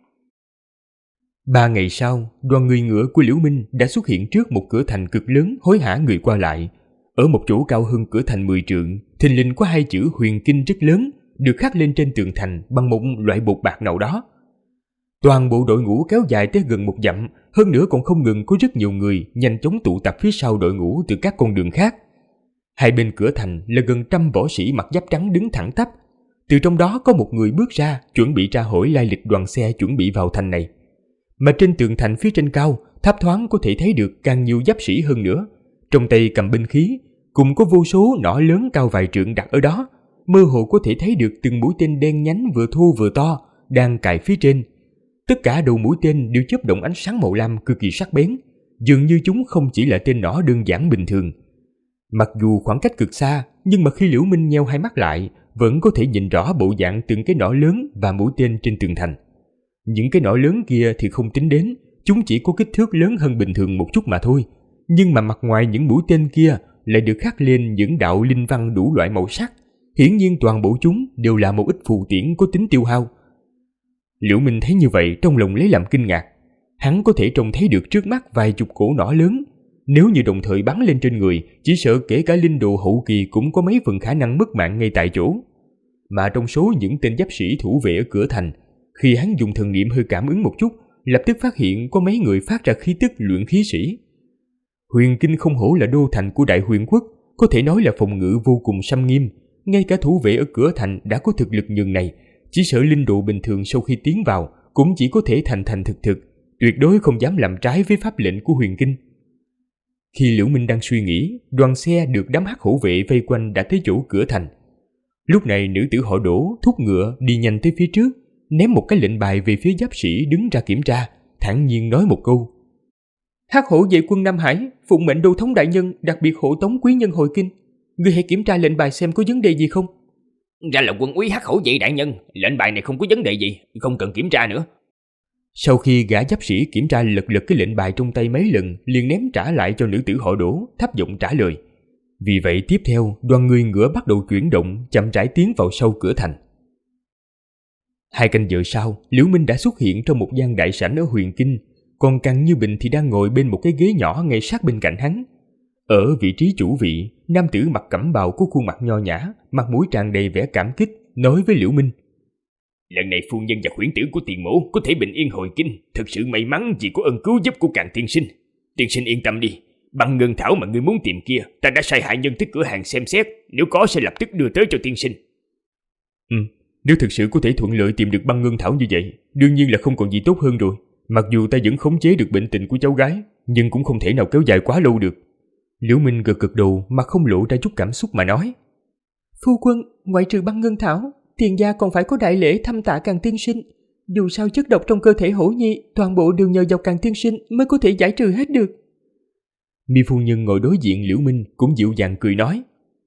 3 ngày sau, đoàn người ngựa của Liễu Minh đã xuất hiện trước một cửa thành cực lớn hối hả người qua lại. Ở một chỗ cao hơn cửa thành 10 trượng, thình lình có 2 chữ Huyền Kinh rất lớn được khắc lên trên tường thành bằng một loại bột bạc nào đó. Toàn bộ đội ngũ kéo dài tới gần 1 dặm, hơn nữa còn không ngừng có rất nhiều người nhanh chóng tụ tập phía sau đội ngũ từ các con đường khác. Hai bên cửa thành là gần 100 võ sĩ mặc giáp trắng đứng thẳng tắp. Từ trong đó có một người bước ra, chuẩn bị tra hỏi lai lịch đoàn xe chuẩn bị vào thành này. Mà trên tường thành phía trên cao, tháp thoáng có thể thấy được càng nhiều giáp sĩ hơn nữa, trong tay cầm binh khí, cùng có vô số nỏ lớn cao vài trượng đặt ở đó, mơ hồ có thể thấy được từng mũi tên đen nhánh vừa thô vừa to đang cài phía trên. Tất cả đầu mũi tên đều chớp động ánh sáng màu lam cực kỳ sắc bén, dường như chúng không chỉ là tên nỏ đơn giản bình thường. Mặc dù khoảng cách cực xa, nhưng mà khi Liễu Minh nheo hai mắt lại, vẫn có thể nhìn rõ bộ dạng từng cái nỏ lớn và mũi tên trên tường thành. Những cái nỏ lớn kia thì không tính đến, chúng chỉ có kích thước lớn hơn bình thường một chút mà thôi. Nhưng mà mặt ngoài những mũi tên kia lại được khắc lên những đạo linh văn đủ loại màu sắc. Hiển nhiên toàn bộ chúng đều là một ít phù tiễn có tính tiêu hao. Liễu Minh thấy như vậy trong lòng lấy làm kinh ngạc. Hắn có thể trông thấy được trước mắt vài chục cổ nỏ lớn. Nếu như đồng thời bắn lên trên người, chỉ sợ kể cả linh đồ hậu kỳ cũng có mấy phần khả năng mất mạng ngay tại chỗ. Mà trong số những tên giáp sĩ thủ vệ ở cửa thành, khi hắn dùng thần niệm hơi cảm ứng một chút, lập tức phát hiện có mấy người phát ra khí tức luyện khí sĩ. Huyền Kinh không hổ là đô thành của Đại Huyền Quốc, có thể nói là phòng ngự vô cùng xâm nghiêm. Ngay cả thủ vệ ở cửa thành đã có thực lực nhường này, chỉ sợ linh đồ bình thường sau khi tiến vào cũng chỉ có thể thành thực, tuyệt đối không dám làm trái với pháp lệnh của Huyền Kinh. Khi Liễu Minh đang suy nghĩ, đoàn xe được đám hắc hổ vệ vây quanh đã tới chỗ cửa thành. Lúc này nữ tử họ Đỗ thúc ngựa đi nhanh tới phía trước, ném một cái lệnh bài về phía giáp sĩ đứng ra kiểm tra, thản nhiên nói một câu: Hắc hổ vệ quân Nam Hải phụng mệnh đô thống đại nhân đặc biệt hộ tống quý nhân hồi kinh. Ngươi hãy kiểm tra lệnh bài xem có vấn đề gì không. Ra là quân úy hắc hổ vệ đại nhân, lệnh bài này không có vấn đề gì, không cần kiểm tra nữa. Sau khi gã giáp sĩ kiểm tra lật cái lệnh bài trong tay mấy lần, liền ném trả lại cho nữ tử họ Đỗ, thấp giọng trả lời. Vì vậy tiếp theo, đoàn người ngựa bắt đầu chuyển động, chậm rãi tiến vào sau cửa thành. 2 canh giờ sau, Liễu Minh đã xuất hiện trong một gian đại sảnh ở Huyền Kinh, còn Càng Như Bình thì đang ngồi bên một cái ghế nhỏ ngay sát bên cạnh hắn. Ở vị trí chủ vị, nam tử mặc cẩm bào có khuôn mặt nho nhã, mặt mũi tràn đầy vẻ cảm kích, nói với Liễu Minh: Lần này phu nhân và khuyển tử của tiền mẫu có thể bình yên hồi kinh, thật sự may mắn vì có ơn cứu giúp của Càng tiên sinh. Tiên sinh yên tâm đi, băng ngân thảo mà ngươi muốn tìm kia, ta đã sai hạ nhân tới cửa hàng xem xét, nếu có sẽ lập tức đưa tới cho tiên sinh. Nếu thực sự có thể thuận lợi tìm được băng ngân thảo như vậy, đương nhiên là không còn gì tốt hơn rồi. Mặc dù ta vẫn khống chế được bệnh tình của cháu gái, nhưng cũng không thể nào kéo dài quá lâu được. Liễu Minh gật đầu mà không lộ ra chút cảm xúc mà nói: Phu quân, ngoại trừ băng ngân thảo, tiền gia còn phải có đại lễ thăm tạ Càng tiên sinh. Dù sao chất độc trong cơ thể hổ nhi toàn bộ đều nhờ vào Càng tiên sinh mới có thể giải trừ hết được. Mi phu nhân ngồi đối diện Liễu Minh cũng dịu dàng cười nói: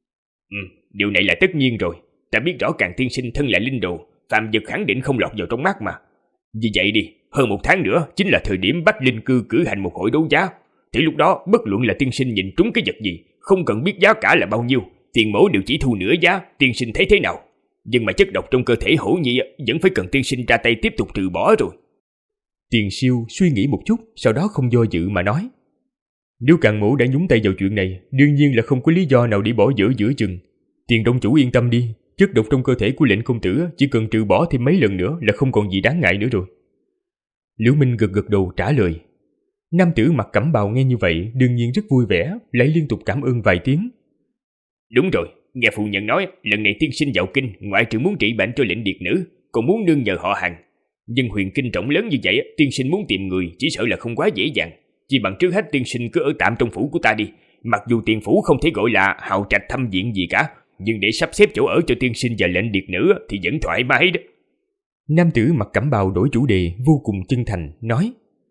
Điều này là tất nhiên rồi. Ta biết rõ Càng tiên sinh thân là linh đồ, phàm vật khẳng định không lọt vào trong mắt mà. Vì vậy đi, hơn 1 tháng nữa chính là thời điểm Bách Linh Cư cử hành một hội đấu giá. Thì lúc đó bất luận là tiên sinh nhìn trúng cái vật gì, không cần biết giá cả là bao nhiêu, tiền mẫu đều chỉ thu nửa giá, tiên sinh thấy thế nào? Nhưng mà chất độc trong cơ thể hổ nhi vẫn phải cần tiên sinh ra tay tiếp tục trừ bỏ rồi. Tiền Siêu suy nghĩ một chút, sau đó không do dự mà nói: Nếu Càng mẫu đã nhúng tay vào chuyện này, đương nhiên là không có lý do nào để bỏ dở giữa chừng. Tiền đông chủ yên tâm đi, chất độc trong cơ thể của lệnh công tử chỉ cần trừ bỏ thêm mấy lần nữa là không còn gì đáng ngại nữa rồi. Liễu Minh gật đầu trả lời. Nam tử mặc cẩm bào nghe như vậy đương nhiên rất vui vẻ, lại liên tục cảm ơn vài tiếng. Đúng rồi, nghe phu nhân nói lần này tiên sinh vào kinh ngoại trừ muốn trị bệnh cho lệnh điệt nữ, còn muốn nương nhờ họ Hàng. Nhưng Huyền Kinh rộng lớn như vậy, tiên sinh muốn tìm người chỉ sợ là không quá dễ dàng. Chỉ bằng trước hết tiên sinh cứ ở tạm trong phủ của ta đi. Mặc dù tiền phủ không thể gọi là hào trạch thâm viện gì cả, nhưng để sắp xếp chỗ ở cho tiên sinh và lệnh điệt nữ thì vẫn thoải mái đó. Nam tử mặc cẩm bào đổi chủ đề vô cùng chân thành nói: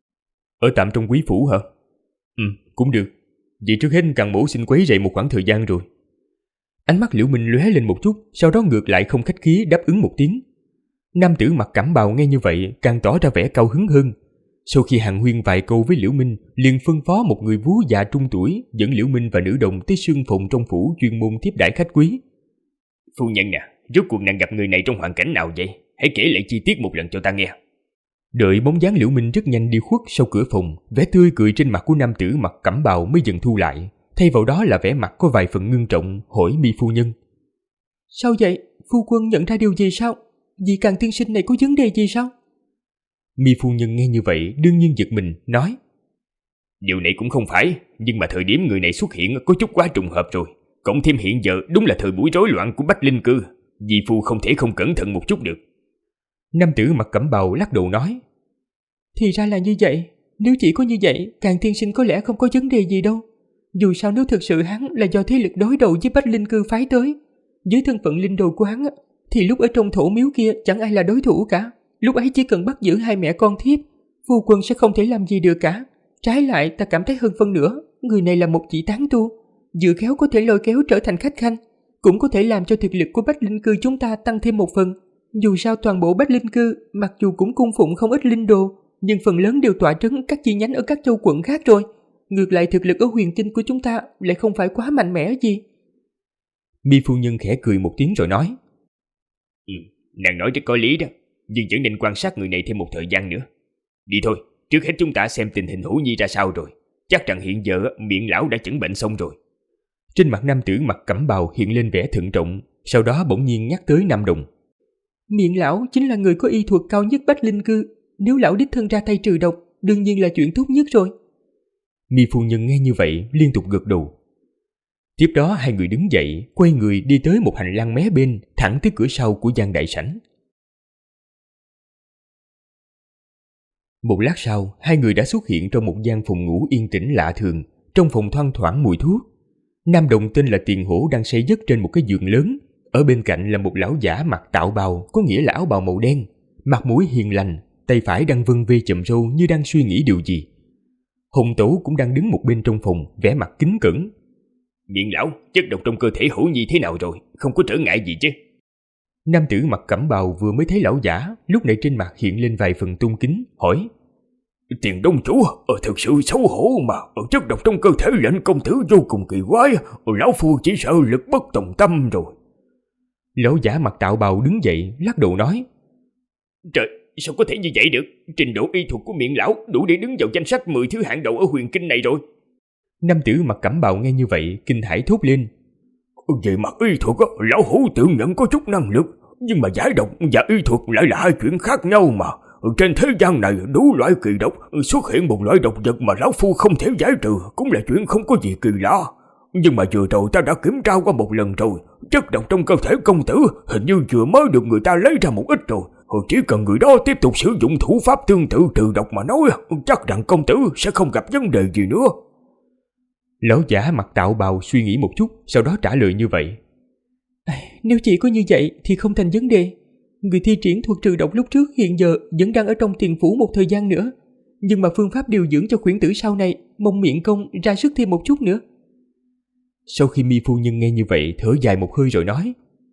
Ở tạm trong quý phủ hả? Cũng được. Vậy trước hết Càng mẫu xin quấy rầy một khoảng thời gian rồi. Ánh mắt Liễu Minh lóe lên một chút, sau đó ngược lại không khách khí đáp ứng một tiếng. Nam tử mặc cẩm bào nghe như vậy càng tỏ ra vẻ cao hứng hơn. Sau khi hàn huyên vài câu với Liễu Minh, liền phân phó một người vú già trung tuổi dẫn Liễu Minh và nữ đồng tới sương phòng trong phủ chuyên môn tiếp đãi khách quý. Phu nhân nè, rốt cuộc nàng gặp người này trong hoàn cảnh nào vậy? Hãy kể lại chi tiết một lần cho ta nghe. Đợi bóng dáng Liễu Minh rất nhanh đi khuất sau cửa phòng, vẻ tươi cười trên mặt của nam tử mặc cẩm bào mới dần thu lại, thay vào đó là vẻ mặt có vài phần ngưng trọng hỏi Mi phu nhân: Sao vậy? Phu quân nhận ra điều gì sao? Vị Càng tiên sinh này có vấn đề gì sao? Mi phu nhân nghe như vậy đương nhiên giật mình, nói: Điều này cũng không phải, nhưng mà thời điểm người này xuất hiện có chút quá trùng hợp rồi. Cộng thêm hiện giờ đúng là thời buổi rối loạn của Bách Linh Cư, dì phu không thể không cẩn thận một chút được. Nam tử mặc cẩm bào lắc đầu nói: Thì ra là như vậy. Nếu chỉ có như vậy, Càng tiên sinh có lẽ không có vấn đề gì đâu. Dù sao nếu thực sự hắn là do thế lực đối đầu với Bách Linh Cư phái tới, với thân phận linh đồ của hắn, thì lúc ở trong thổ miếu kia chẳng ai là đối thủ cả. Lúc ấy chỉ cần bắt giữ hai mẹ con thiếp, phu quân sẽ không thể làm gì được cả. Trái lại ta cảm thấy hơn phân nửa, người này là một vị tán tu, dự khéo có thể lôi kéo trở thành khách khanh, cũng có thể làm cho thực lực của Bách Linh Cư chúng ta tăng thêm một phần. Dù sao toàn bộ Bách Linh Cư mặc dù cũng cung phụng không ít linh đồ, nhưng phần lớn đều tọa trấn các chi nhánh ở các châu quận khác rồi. Ngược lại thực lực ở huyền kinh của chúng ta lại không phải quá mạnh mẽ gì. Mi phu nhân khẽ cười một tiếng rồi nói: Nàng nói rất có lý đó, nhưng vẫn nên quan sát người này thêm một thời gian nữa. Đi thôi, trước hết chúng ta xem tình hình Hữu Nhi ra sao rồi. Chắc rằng hiện giờ miệng lão đã chẩn bệnh xong rồi. Trên mặt nam tử mặc cẩm bào hiện lên vẻ thận trọng, sau đó bỗng nhiên nhắc tới Nam Đồng. Miệng lão chính là người có y thuật cao nhất Bách Linh Cư, nếu lão đích thân ra tay trừ độc, đương nhiên là chuyện tốt nhất rồi. Mi phu nhân nghe như vậy liên tục gật đầu. Tiếp đó hai người đứng dậy, quay người đi tới một hành lang mé bên, thẳng tới cửa sau của gian đại sảnh. Một lát sau, hai người đã xuất hiện trong một gian phòng ngủ yên tĩnh lạ thường. Trong phòng thoang thoảng mùi thuốc. Nam Đồng tên là Tiền Hổ đang say giấc trên một cái giường lớn. Ở bên cạnh là một lão giả mặc tạo bào, có nghĩa là áo bào màu đen, mặt mũi hiền lành, tay phải đang vân vê chầm râu như đang suy nghĩ điều gì. Hùng Tẩu cũng đang đứng một bên trong phòng, vẻ mặt kính cẩn. Miệng lão, chất độc trong cơ thể Hữu Nhi thế nào rồi, không có trở ngại gì chứ? Nam tử mặc cẩm bào vừa mới thấy lão giả, lúc này trên mặt hiện lên vài phần tôn kính, hỏi: Tiền Đông chủ, thực sự xấu hổ mà, chất độc trong cơ thể lệnh công tử vô cùng kỳ quái, lão phu chỉ sợ lực bất tòng tâm rồi. Lão giả mặc tạo bào đứng dậy, lắc đầu nói: Trời, sao có thể như vậy được? Trình độ y thuật của miệng lão đủ để đứng vào danh sách 10 thứ hạng đầu ở huyền kinh này rồi. Nam tử mặc cẩm bào nghe như vậy, kinh hãi thốt lên: Về mặt y thuật, lão hủ tự nhận có chút năng lực, nhưng mà giải độc và y thuật lại là hai chuyện khác nhau mà. Trên thế gian này đủ loại kỳ độc, xuất hiện một loại độc vật mà lão phu không thể giải trừ cũng là chuyện không có gì kỳ lạ. Nhưng mà vừa rồi ta đã kiểm tra qua một lần rồi, chất độc trong cơ thể công tử hình như vừa mới được người ta lấy ra một ít rồi. Chỉ cần người đó tiếp tục sử dụng thủ pháp tương tự trừ độc mà nói, chắc rằng công tử sẽ không gặp vấn đề gì nữa. Lão giả mặc tạo bào suy nghĩ một chút, sau đó trả lời như vậy: Nếu chỉ có như vậy thì không thành vấn đề. Người thi triển thuật trừ độc lúc trước hiện giờ vẫn đang ở trong tiền phủ một thời gian nữa, nhưng mà phương pháp điều dưỡng cho khuyển tử sau này mong miệng công ra sức thêm một chút nữa. Sau khi Mi phu nhân nghe như vậy, thở dài một hơi rồi nói: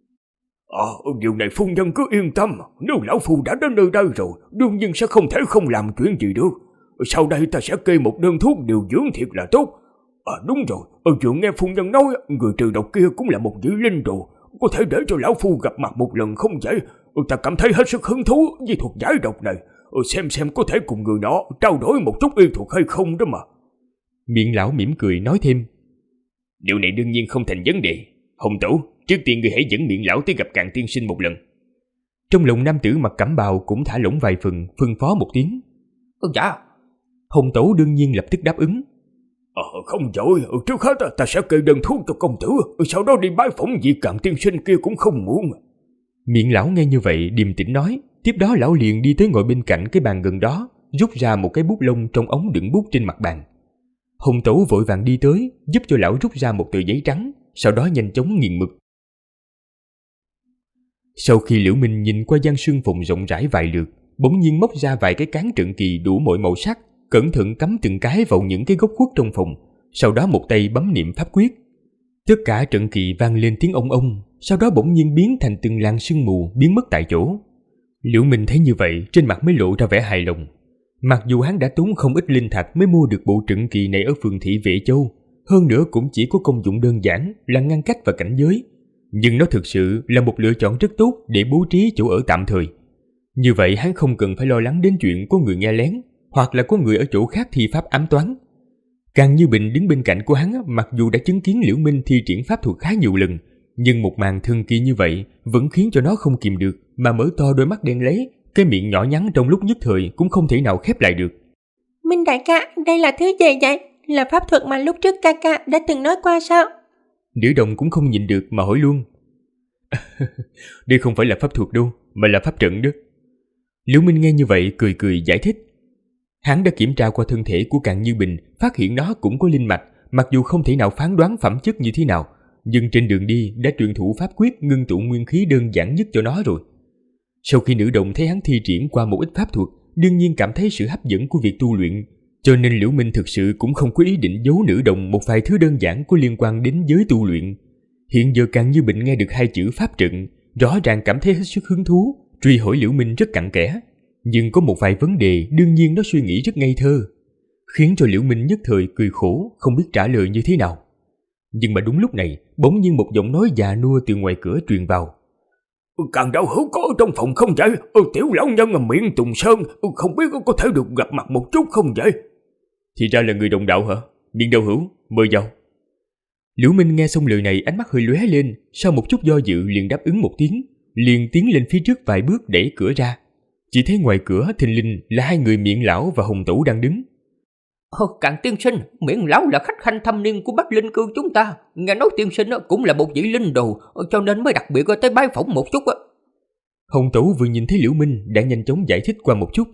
Điều này phu nhân cứ yên tâm, nếu lão phu đã đến nơi đây rồi, đương nhiên sẽ không thể không làm chuyện gì được. Sau đây ta sẽ kê một đơn thuốc điều dưỡng thiệt là tốt. Đúng rồi, vừa nghe phu nhân nói người trừ độc kia cũng là một vị linh đồ, có thể để cho lão phu gặp mặt một lần không vậy? Ta cảm thấy hết sức hứng thú với thuật giải độc này, xem có thể cùng người nọ trao đổi một chút y thuật hay không đó mà. Miệng lão mỉm cười nói thêm: Điều này đương nhiên không thành vấn đề. Hồng Tẩu, trước tiên người hãy dẫn miệng lão tới gặp Càng tiên sinh một lần. Trong lòng nam tử mặc cẩm bào cũng thả lỏng vài phần, phân phó một tiếng: Dạ. Hồng Tẩu đương nhiên lập tức đáp ứng: Không vội, trước hết ta sẽ kê đơn thuốc cho công tử, sau đó đi bái phỏng vị Càng tiên sinh kia cũng không muộn. Miệng lão nghe như vậy điềm tĩnh nói. Tiếp đó lão liền đi tới ngồi bên cạnh cái bàn gần đó, rút ra một cái bút lông trong ống đựng bút trên mặt bàn. Hồng Tẩu vội vàng đi tới, giúp cho lão rút ra một tờ giấy trắng, sau đó nhanh chóng nghiền mực. Sau khi Liễu Minh nhìn qua gian sương phòng rộng rãi vài lượt, bỗng nhiên móc ra vài cái cán trận kỳ đủ mọi màu sắc, cẩn thận cắm từng cái vào những cái góc khuất trong phòng, sau đó một tay bấm niệm pháp quyết. Tất cả trận kỳ vang lên tiếng ông ông, sau đó bỗng nhiên biến thành từng làn sương mù biến mất tại chỗ. Liễu Minh thấy như vậy, trên mặt mới lộ ra vẻ hài lòng. Mặc dù hắn đã tốn không ít linh thạch mới mua được bộ trận kỳ này ở phường thị Vệ Châu, hơn nữa cũng chỉ có công dụng đơn giản là ngăn cách và cảnh giới, nhưng nó thực sự là một lựa chọn rất tốt để bố trí chỗ ở tạm thời. Như vậy hắn không cần phải lo lắng đến chuyện có người nghe lén, hoặc là có người ở chỗ khác thi pháp ám toán. Càng Như Bình đứng bên cạnh của hắn, mặc dù đã chứng kiến Liễu Minh thi triển pháp thuật khá nhiều lần, Nhưng một màn thân kỳ như vậy vẫn khiến cho nó không kìm được mà mở to đôi mắt đen lấy, cái miệng nhỏ nhắn trong lúc nhất thời cũng không thể nào khép lại được. Minh đại ca, đây là thứ gì vậy? Là pháp thuật mà lúc trước ca ca đã từng nói qua sao? Nữ đồng cũng không nhịn được mà hỏi luôn. Đây không phải là pháp thuật đâu, mà là pháp trận đó. Liễu Minh nghe như vậy cười cười giải thích. Hắn đã kiểm tra qua thân thể của Càn Như Bình, phát hiện nó cũng có linh mạch, mặc dù không thể nào phán đoán phẩm chất như thế nào, nhưng trên đường đi đã truyền thụ pháp quyết ngưng tụ nguyên khí đơn giản nhất cho nó rồi. Sau khi nữ đồng thấy hắn thi triển qua một ít pháp thuật, đương nhiên cảm thấy sự hấp dẫn của việc tu luyện, cho nên Liễu Minh thực sự cũng không có ý định giấu nữ đồng một vài thứ đơn giản có liên quan đến giới tu luyện. Hiện giờ Càn Như Bình nghe được hai chữ pháp trận, rõ ràng cảm thấy hết sức hứng thú, truy hỏi Liễu Minh rất cặn kẽ. Nhưng có một vài vấn đề đương nhiên nó suy nghĩ rất ngây thơ, khiến cho Liễu Minh nhất thời cười khổ, không biết trả lời như thế nào. Nhưng mà đúng lúc này, bỗng nhiên một giọng nói già nua từ ngoài cửa truyền vào. Càn đạo hữu có ở trong phòng không vậy? Tiểu lão nhân miệng Tùng Sơn, không biết có thể được gặp mặt một chút không vậy? Thì ra là người đồng đạo hả? Miệng đạo hữu, mời vào. Liễu Minh nghe xong lời này, ánh mắt hơi lóe lên, sau một chút do dự liền đáp ứng một tiếng, liền tiến lên phía trước vài bước đẩy cửa ra. Chỉ thấy ngoài cửa thình lình là hai người Miệng lão và Hồng Tẩu đang đứng. Càn tiên sinh, Miệng lão là khách khanh thâm niên của Bách Linh Cư chúng ta. Nghe nói tiên sinh cũng là một vị linh đồ, cho nên mới đặc biệt tới bái phỏng một chút. Hồng Tẩu vừa nhìn thấy Liễu Minh đã nhanh chóng giải thích qua một chút.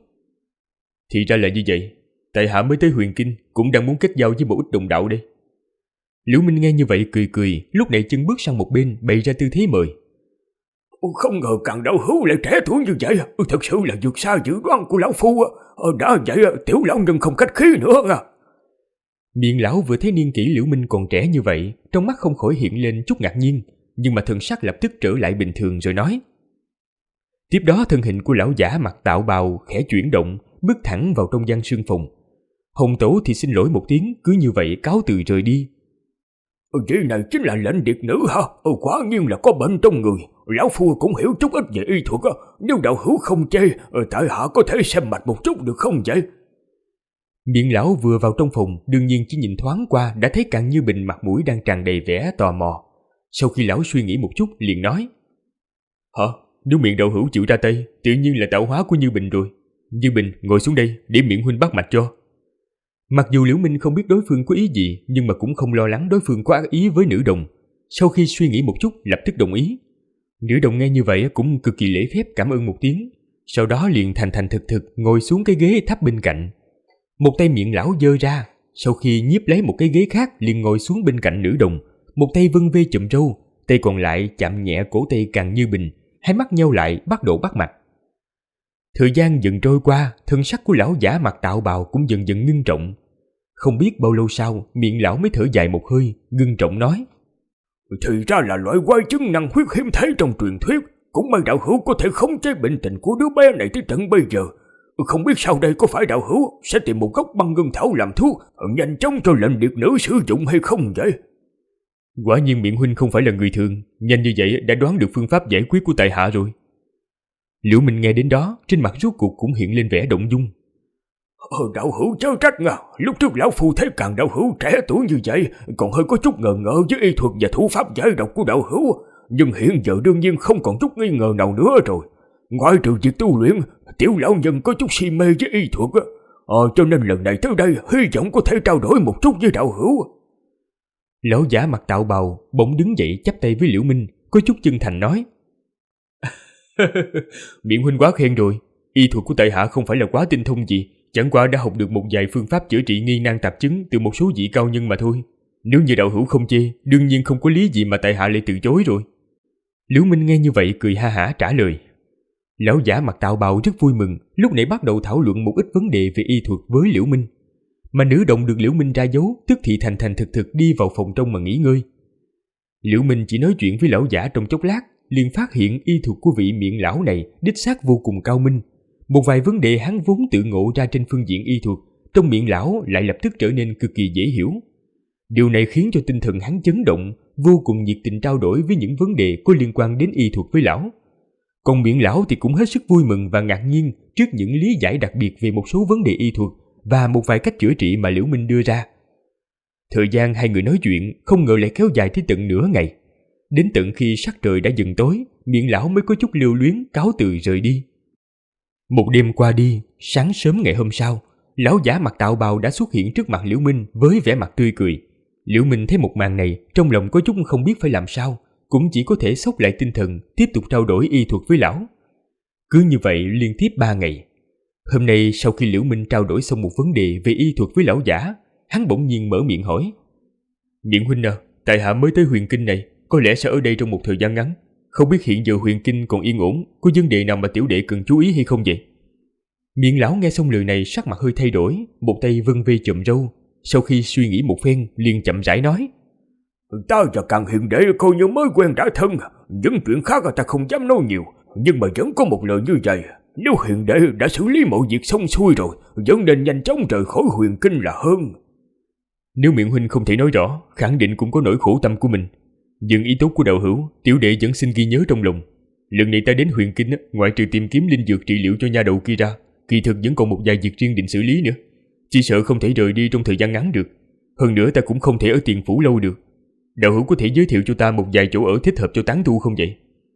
Thì ra là như vậy, tại hạ mới tới Huyền Kinh cũng đang muốn kết giao với một ít đồng đạo đây. Liễu Minh nghe như vậy cười cười, lúc này chân bước sang một bên bày ra tư thế mời. Không ngờ Càn đạo hữu lại trẻ tuổi như vậy, thật sự là vượt xa dự đoán của lão phu. Đã vậy tiểu lão nhân không khách khí nữa nha. Miệng lão vừa thấy niên kỷ Liễu Minh còn trẻ như vậy, trong mắt không khỏi hiện lên chút ngạc nhiên, nhưng mà thần sắc lập tức trở lại bình thường rồi nói. Tiếp đó thân hình của lão giả mặc tạo bào khẽ chuyển động, bước thẳng vào trong gian sương phòng. Hồng Tẩu thì xin lỗi một tiếng, cứ như vậy cáo từ rời đi. Vị này chính là lệnh điệt nữ hả? Quả nhiên là có bệnh trong người. Lão phu cũng hiểu chút ít về y thuật. Nếu đạo hữu không chê, tại hạ có thể xem mạch một chút được không vậy? Miệng lão vừa vào trong phòng, đương nhiên chỉ nhìn thoáng qua đã thấy Càn Như Bình mặt mũi đang tràn đầy vẻ tò mò. Sau khi lão suy nghĩ một chút liền nói. Hả? Nếu Miệng đạo hữu chịu ra tay, tự nhiên là tạo hóa của Như Bình rồi. Như Bình, ngồi xuống đây để Miệng huynh bắt mạch cho. Mặc dù Liễu Minh không biết đối phương có ý gì, nhưng mà cũng không lo lắng đối phương có ác ý với nữ đồng. Sau khi suy nghĩ một chút, lập tức đồng ý. Nữ đồng nghe như vậy cũng cực kỳ lễ phép cảm ơn một tiếng, sau đó liền thành thành thực thực ngồi xuống cái ghế tháp bên cạnh. Một tay Miệng lão giơ ra, sau khi nhiếp lấy một cái ghế khác liền ngồi xuống bên cạnh nữ đồng, một tay vân vê chùm râu, tay còn lại chạm nhẹ cổ tay Càn Như Bình, hai mắt nheo lại bắt đầu bắt mạch. Thời gian dần trôi qua, thân sắc của lão giả mặc tạo bào cũng dần dần ngưng trọng. Không biết bao lâu sau, Miệng lão mới thở dài một hơi, ngưng trọng nói. Thì ra là loại quái chứng năng huyết hiếm thấy trong truyền thuyết. Cũng may đạo hữu có thể khống chế bệnh tình của đứa bé này tới tận bây giờ. Không biết sau đây có phải đạo hữu sẽ tìm một gốc băng ngân thảo làm thuốc, nhanh chóng cho lệnh điệt nữ sử dụng hay không vậy? Quả nhiên Miệng huynh không phải là người thường, nhanh như vậy đã đoán được phương pháp giải quyết của tại hạ rồi. Liễu Minh nghe đến đó, trên mặt rốt cuộc cũng hiện lên vẻ động dung. Đạo hữu chớ trách nha, lúc trước lão phu thấy Càn đạo hữu trẻ tuổi như vậy, còn hơi có chút ngờ ngợ với y thuật và thủ pháp giải độc của đạo hữu, nhưng hiện giờ đương nhiên không còn chút nghi ngờ nào nữa rồi. Ngoài trừ việc tu luyện, tiểu lão nhân có chút si mê với y thuật, cho nên lần này tới đây hy vọng có thể trao đổi một chút với đạo hữu. Lão giả mặc tạo bào bỗng đứng dậy chắp tay với Liễu Minh, có chút chân thành nói. Miệng huynh quá khen rồi, y thuật của tại hạ không phải là quá tinh thông gì, chẳng qua đã học được một vài phương pháp chữa trị nghi nan tạp chứng từ một số vị cao nhân mà thôi. Nếu như đạo hữu không chê, đương nhiên không có lý gì mà tại hạ lại từ chối rồi. Liễu Minh nghe như vậy cười ha hả trả lời. Lão giả mặc tạo bào rất vui mừng, lúc nãy bắt đầu thảo luận một ít vấn đề về y thuật với Liễu Minh. Mà nữ động được Liễu Minh ra dấu, tức thì thành thành thực thực đi vào phòng trong mà nghỉ ngơi. Liễu Minh chỉ nói chuyện với lão giả trong chốc lát, liền phát hiện y thuật của vị Miệng lão này đích xác vô cùng cao minh. Một vài vấn đề hắn vốn tự ngộ ra trên phương diện y thuật, trong Miệng lão lại lập tức trở nên cực kỳ dễ hiểu. Điều này khiến cho tinh thần hắn chấn động, vô cùng nhiệt tình trao đổi với những vấn đề có liên quan đến y thuật với lão. Còn Miệng lão thì cũng hết sức vui mừng và ngạc nhiên trước những lý giải đặc biệt về một số vấn đề y thuật và một vài cách chữa trị mà Liễu Minh đưa ra. Thời gian hai người nói chuyện không ngờ lại kéo dài tới tận nửa ngày. Đến tận khi sắc trời đã dần tối, Miệng lão mới có chút lưu luyến cáo từ rời đi. Một đêm qua đi, sáng sớm ngày hôm sau, lão giả mặc đạo bào đã xuất hiện trước mặt Liễu Minh với vẻ mặt tươi cười. Liễu Minh thấy một màn này, trong lòng có chút không biết phải làm sao, cũng chỉ có thể xốc lại tinh thần, tiếp tục trao đổi y thuật với lão. Cứ như vậy liên tiếp 3 ngày. Hôm nay sau khi Liễu Minh trao đổi xong một vấn đề về y thuật với lão giả, hắn bỗng nhiên mở miệng hỏi: Điện huynh à, tại hạ mới tới Huyền Kinh này, có lẽ sẽ ở đây trong một thời gian ngắn. Không biết hiện giờ Huyền Kinh còn yên ổn, có vấn đề nào mà tiểu đệ cần chú ý hay không vậy? Miệng lão nghe xong lời này sắc mặt hơi thay đổi, một tay vân vê chùm râu. Sau khi suy nghĩ một phen, liền chậm rãi nói: Ta và Càng Hiền đệ coi như mới quen đã thân, những chuyện khác ta không dám nói nhiều, nhưng mà vẫn có một lời như vậy. Nếu Hiền đệ đã xử lý mọi việc xong xuôi rồi, vẫn nên nhanh chóng rời khỏi Huyền Kinh là hơn. Nếu miệng huynh không thể nói rõ, khẳng định cũng có nỗi khổ tâm của mình. Nhưng ý tốt của đạo hữu, tiểu đệ vẫn xin ghi nhớ trong lòng. Lần này ta đến Huyền Kinh, ngoại trừ tìm kiếm linh dược trị liệu cho nha đầu kia ra, kỳ thực vẫn còn một vài việc riêng định xử lý nữa. Chỉ sợ không thể rời đi trong thời gian ngắn được. Hơn nữa ta cũng không thể ở Tiền Phủ lâu được. Đạo hữu có thể giới thiệu cho ta một vài chỗ ở thích hợp cho tán tu không vậy?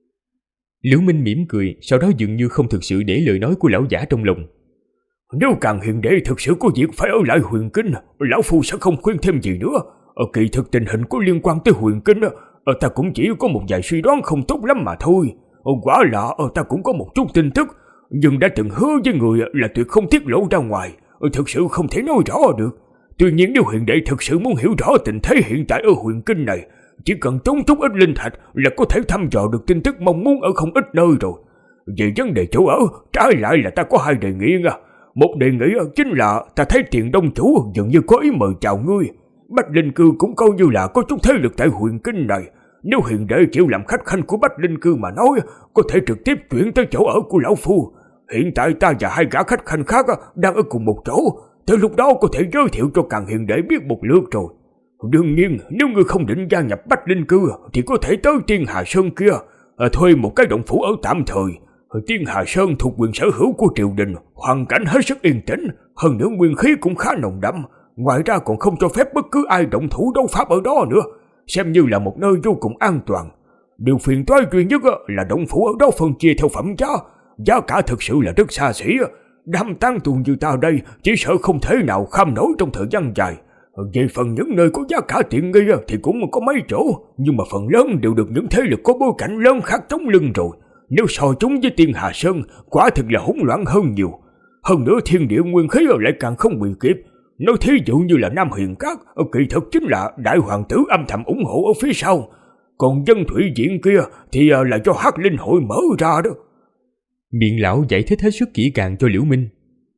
Liễu Minh mỉm cười, sau đó dường như không thực sự để lời nói của lão giả trong lòng. Nếu Càng Hiền đệ thực sự có việc phải ở lại Huyền Kinh, lão phu sẽ không khuyên thêm gì nữa. Kỳ thực tình hình có liên quan tới Huyền Kinh, ta cũng chỉ có một vài suy đoán không tốt lắm mà thôi. Quả là ta cũng có một chút tin tức, nhưng đã từng hứa với người là tuyệt không tiết lộ ra ngoài, thực sự không thể nói rõ được. Tuy nhiên nếu Hiền đệ thực sự muốn hiểu rõ tình thế hiện tại ở Huyền Kinh này, chỉ cần tốn chút ít linh thạch là có thể thăm dò được tin tức mong muốn ở không ít nơi rồi. Về vấn đề chỗ ở, trái lại là ta có 2 đề nghị nha. Một đề nghị chính là ta thấy Tiền Đông chủ dường như có ý mời chào ngươi. Bách Linh Cư cũng coi như là có chút thế lực tại Huyền Kinh này. Nếu Hiền đệ chịu làm khách khanh của Bách Linh Cư mà nói, có thể trực tiếp chuyển tới chỗ ở của lão phu. Hiện tại ta và 2 gã khách khanh khác đang ở cùng một chỗ, tới lúc đó có thể giới thiệu cho Càng Hiền đệ biết một lượt rồi. Đương nhiên, nếu ngươi không định gia nhập Bách Linh Cư thì có thể tới Tiên Hà Sơn kia, thuê một cái động phủ ở tạm thời. Tiên Hà Sơn thuộc quyền sở hữu của triều đình, hoàn cảnh hết sức yên tĩnh, hơn nữa nguyên khí cũng khá nồng đậm. Ngoài ra còn không cho phép bất cứ ai động thủ đấu pháp ở đó nữa, xem như là một nơi vô cùng an toàn. Điều phiền toái duy nhất là động phủ ở đó phân chia theo phẩm giá, giá cả thực sự là rất xa xỉ. Đám tán tu như ta đây chỉ sợ không thể nào kham nổi trong thời gian dài. Về phần những nơi có giá cả tiện nghi thì cũng có mấy chỗ, nhưng mà phần lớn đều được những thế lực có bối cảnh lớn khác chống lưng rồi. Nếu so chúng với Tiên Hà Sơn, quả thực là hỗn loạn hơn nhiều. Hơn nữa thiên địa nguyên khí lại càng không bị kịp. Nói thí dụ như là Nam Huyền Các, kỳ thực chính là đại hoàng tử âm thầm ủng hộ ở phía sau. Còn Dân Thủy Viện kia thì là do Hắc Linh Hội mở ra đó. Miệng lão giải thích hết sức kỹ càng cho Liễu Minh.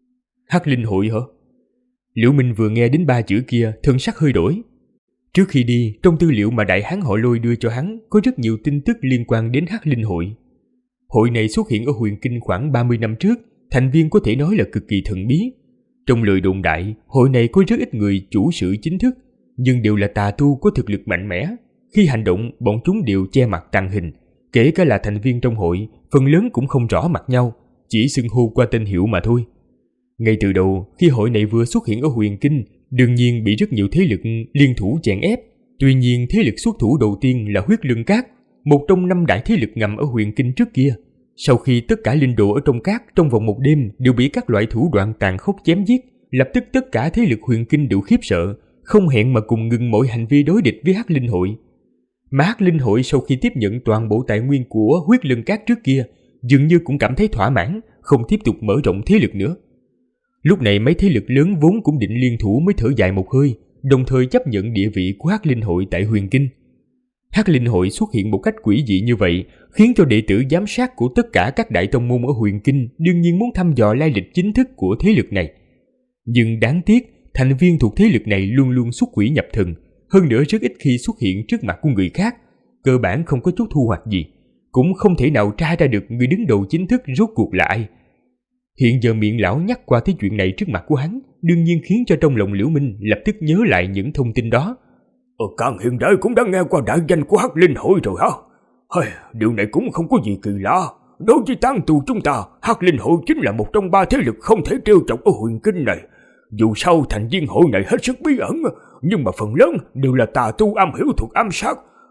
Hắc Linh Hội hả? Liễu Minh vừa nghe đến 3 chữ kia, thân sắc hơi đổi. Trước khi đi, trong tư liệu mà đại hán họ Lôi đưa cho hắn có rất nhiều tin tức liên quan đến Hắc Linh Hội. Hội này xuất hiện ở Huyền Kinh khoảng 30 năm trước, thành viên có thể nói là cực kỳ thần bí. Trong lời đồn đại, hội này có rất ít người chủ sự chính thức, nhưng đều là tà tu có thực lực mạnh mẽ. Khi hành động, bọn chúng đều che mặt tàng hình, kể cả là thành viên trong hội, phần lớn cũng không rõ mặt nhau, chỉ xưng hô qua tên hiệu mà thôi. Ngay từ đầu, khi hội này vừa xuất hiện ở Huyền Kinh, đương nhiên bị rất nhiều thế lực liên thủ chèn ép. Tuy nhiên, thế lực xuất thủ đầu tiên là Huyết Lương Các, một trong 5 đại thế lực ngầm ở Huyền Kinh trước kia. Sau khi tất cả linh đồ ở trong các trong vòng một đêm đều bị các loại thủ đoạn tàn khốc chém giết, lập tức tất cả thế lực Huyền Kinh đều khiếp sợ, không hẹn mà cùng ngừng mọi hành vi đối địch với Hắc Linh Hội. Mà Hắc Linh Hội sau khi tiếp nhận toàn bộ tài nguyên của Huyết Lân Các trước kia, dường như cũng cảm thấy thỏa mãn, không tiếp tục mở rộng thế lực nữa. Lúc này mấy thế lực lớn vốn cũng định liên thủ mới thở dài một hơi, đồng thời chấp nhận địa vị của Hắc Linh Hội tại Huyền Kinh. Hắc Linh Hội xuất hiện một cách quỷ dị như vậy, khiến cho đệ tử giám sát của tất cả các đại tông môn ở Huyền Kinh đương nhiên muốn thăm dò lai lịch chính thức của thế lực này. Nhưng đáng tiếc, thành viên thuộc thế lực này luôn luôn xuất quỷ nhập thần, hơn nữa rất ít khi xuất hiện trước mặt của người khác, cơ bản không có chút thu hoạch gì, cũng không thể nào tra ra được người đứng đầu chính thức rốt cuộc là ai. Hiện giờ miệng lão nhắc qua tới chuyện này trước mặt của hắn, đương nhiên khiến cho trong lòng Liễu Minh lập tức nhớ lại những thông tin đó. Càng Hiền đệ cũng đã nghe qua đại danh của Hắc Linh Hội rồi hả? Điều này cũng không có gì kỳ lạ. Đối với tán tu chúng ta, Hắc Linh Hội chính là một trong 3 thế lực không thể trêu chọc ở Huyền Kinh này. Dù sao thành viên hội này hết sức bí ẩn, nhưng mà phần lớn đều là tà tu am hiểu thuật ám sát.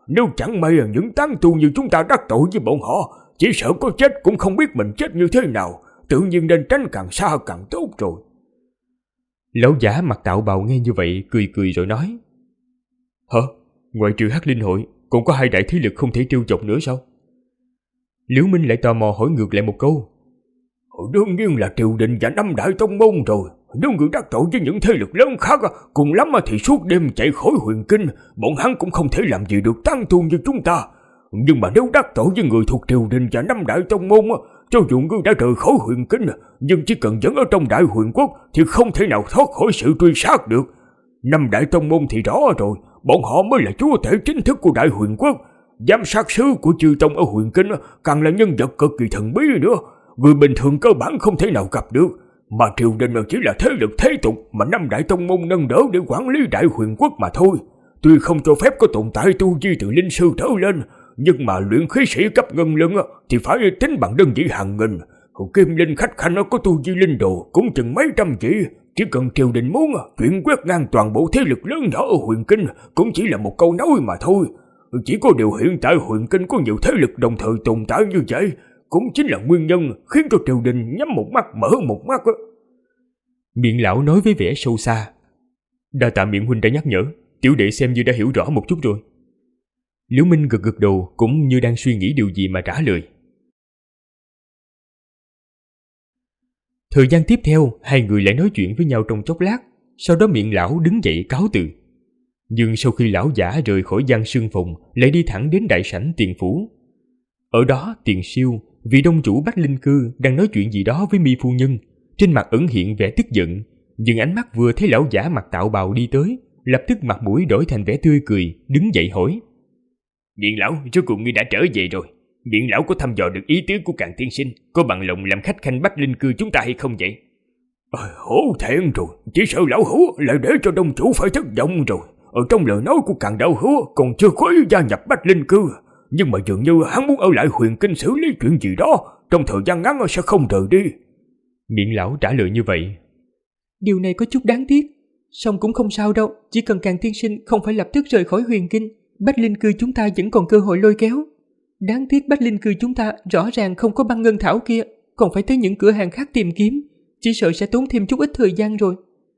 Nếu chẳng may những tán tu như chúng ta đắc tội với bọn họ, chỉ sợ có chết cũng không biết mình chết như thế nào. Tự nhiên nên tránh càng xa càng tốt rồi. Lão giả mặc tạo bào nghe như vậy cười cười rồi nói: Hả? Ngoại trừ Hắc Linh hội, còn có 2 đại thế lực không thể trêu chọc nữa sao? Liễu Minh lại tò mò hỏi ngược lại một câu: Đương nhiên là triều đình và 5 đại tông môn rồi. Nếu người đắc tội với những thế lực lớn khác, cùng lắm thì suốt đêm chạy khỏi Huyền Kinh, bọn hắn cũng không thể làm gì được tán tu như chúng ta. Nhưng mà nếu đắc tội với người thuộc triều đình và 5 đại tông môn, cho dù ngươi đã rời khỏi Huyền Kinh, nhưng chỉ cần vẫn ở trong Đại Huyền Quốc thì không thể nào thoát khỏi sự truy sát được. 5 đại tông môn thì rõ rồi, bọn họ mới là chúa tể chính thức của Đại Huyền Quốc. Giám sát sứ của chư tông ở Huyền Kinh càng là nhân vật cực kỳ thần bí nữa, người bình thường cơ bản không thể nào gặp được. Mà triều đình chỉ là thế lực thế tục mà 5 đại tông môn nâng đỡ để quản lý Đại Huyền Quốc mà thôi. Tuy không cho phép có tồn tại tu vi từ linh sư trở lên, nhưng mà luyện khí sĩ cấp ngân lưng thì phải tính bằng đơn vị hàng nghìn. Kim linh khách khanh có tu vi linh đồ cũng chừng mấy trăm chỉ. Chỉ cần triều đình muốn chuyển quét ngang toàn bộ thế lực lớn nhỏ ở Huyền Kinh cũng chỉ là một câu nói mà thôi. Chỉ có điều hiện tại Huyền Kinh có nhiều thế lực đồng thời tồn tại như vậy, cũng chính là nguyên nhân khiến cho triều đình nhắm một mắt mở một mắt. Miệng lão nói với vẻ sâu xa: Đa tạ Miệng huynh đã nhắc nhở, tiểu đệ xem như đã hiểu rõ một chút rồi. Liễu Minh gật gật đầu, cũng như đang suy nghĩ điều gì mà trả lời. Thời gian tiếp theo, 2 người lại nói chuyện với nhau trong chốc lát, sau đó Miệng lão đứng dậy cáo từ. Nhưng sau khi lão giả rời khỏi gian sương phòng, lại đi thẳng đến đại sảnh Tiền phủ. Ở đó, Tiền Siêu, vị đông chủ Bách Linh Cư, đang nói chuyện gì đó với Mi phu nhân, trên mặt ẩn hiện vẻ tức giận, nhưng ánh mắt vừa thấy lão giả mặc tạo bào đi tới, lập tức mặt mũi đổi thành vẻ tươi cười, đứng dậy hỏi: Miệng lão, rốt cuộc ngươi đã trở về rồi. Miệng lão có thăm dò được ý tứ của Càn tiên sinh, có bằng lòng làm khách khanh Bách Linh Cư chúng ta hay không vậy? Hổ thẹn rồi, chỉ sợ lão hữu lại để cho đông chủ phải thất vọng rồi. Ở trong lời nói của Càn đạo hữu còn chưa có ý gia nhập Bách Linh Cư, nhưng mà dường như hắn muốn ở lại Huyền Kinh xử lý chuyện gì đó, trong thời gian ngắn sẽ không rời đi. Miệng lão trả lời như vậy. Điều này có chút đáng tiếc, song cũng không sao đâu, chỉ cần Càn tiên sinh không phải lập tức rời khỏi Huyền Kinh, Bách Linh Cư chúng ta vẫn còn cơ hội lôi kéo. Đáng tiếc Bách Linh Cư chúng ta rõ ràng không có băng ngân thảo kia, còn phải tới những cửa hàng khác tìm kiếm, chỉ sợ sẽ tốn thêm chút ít thời gian rồi.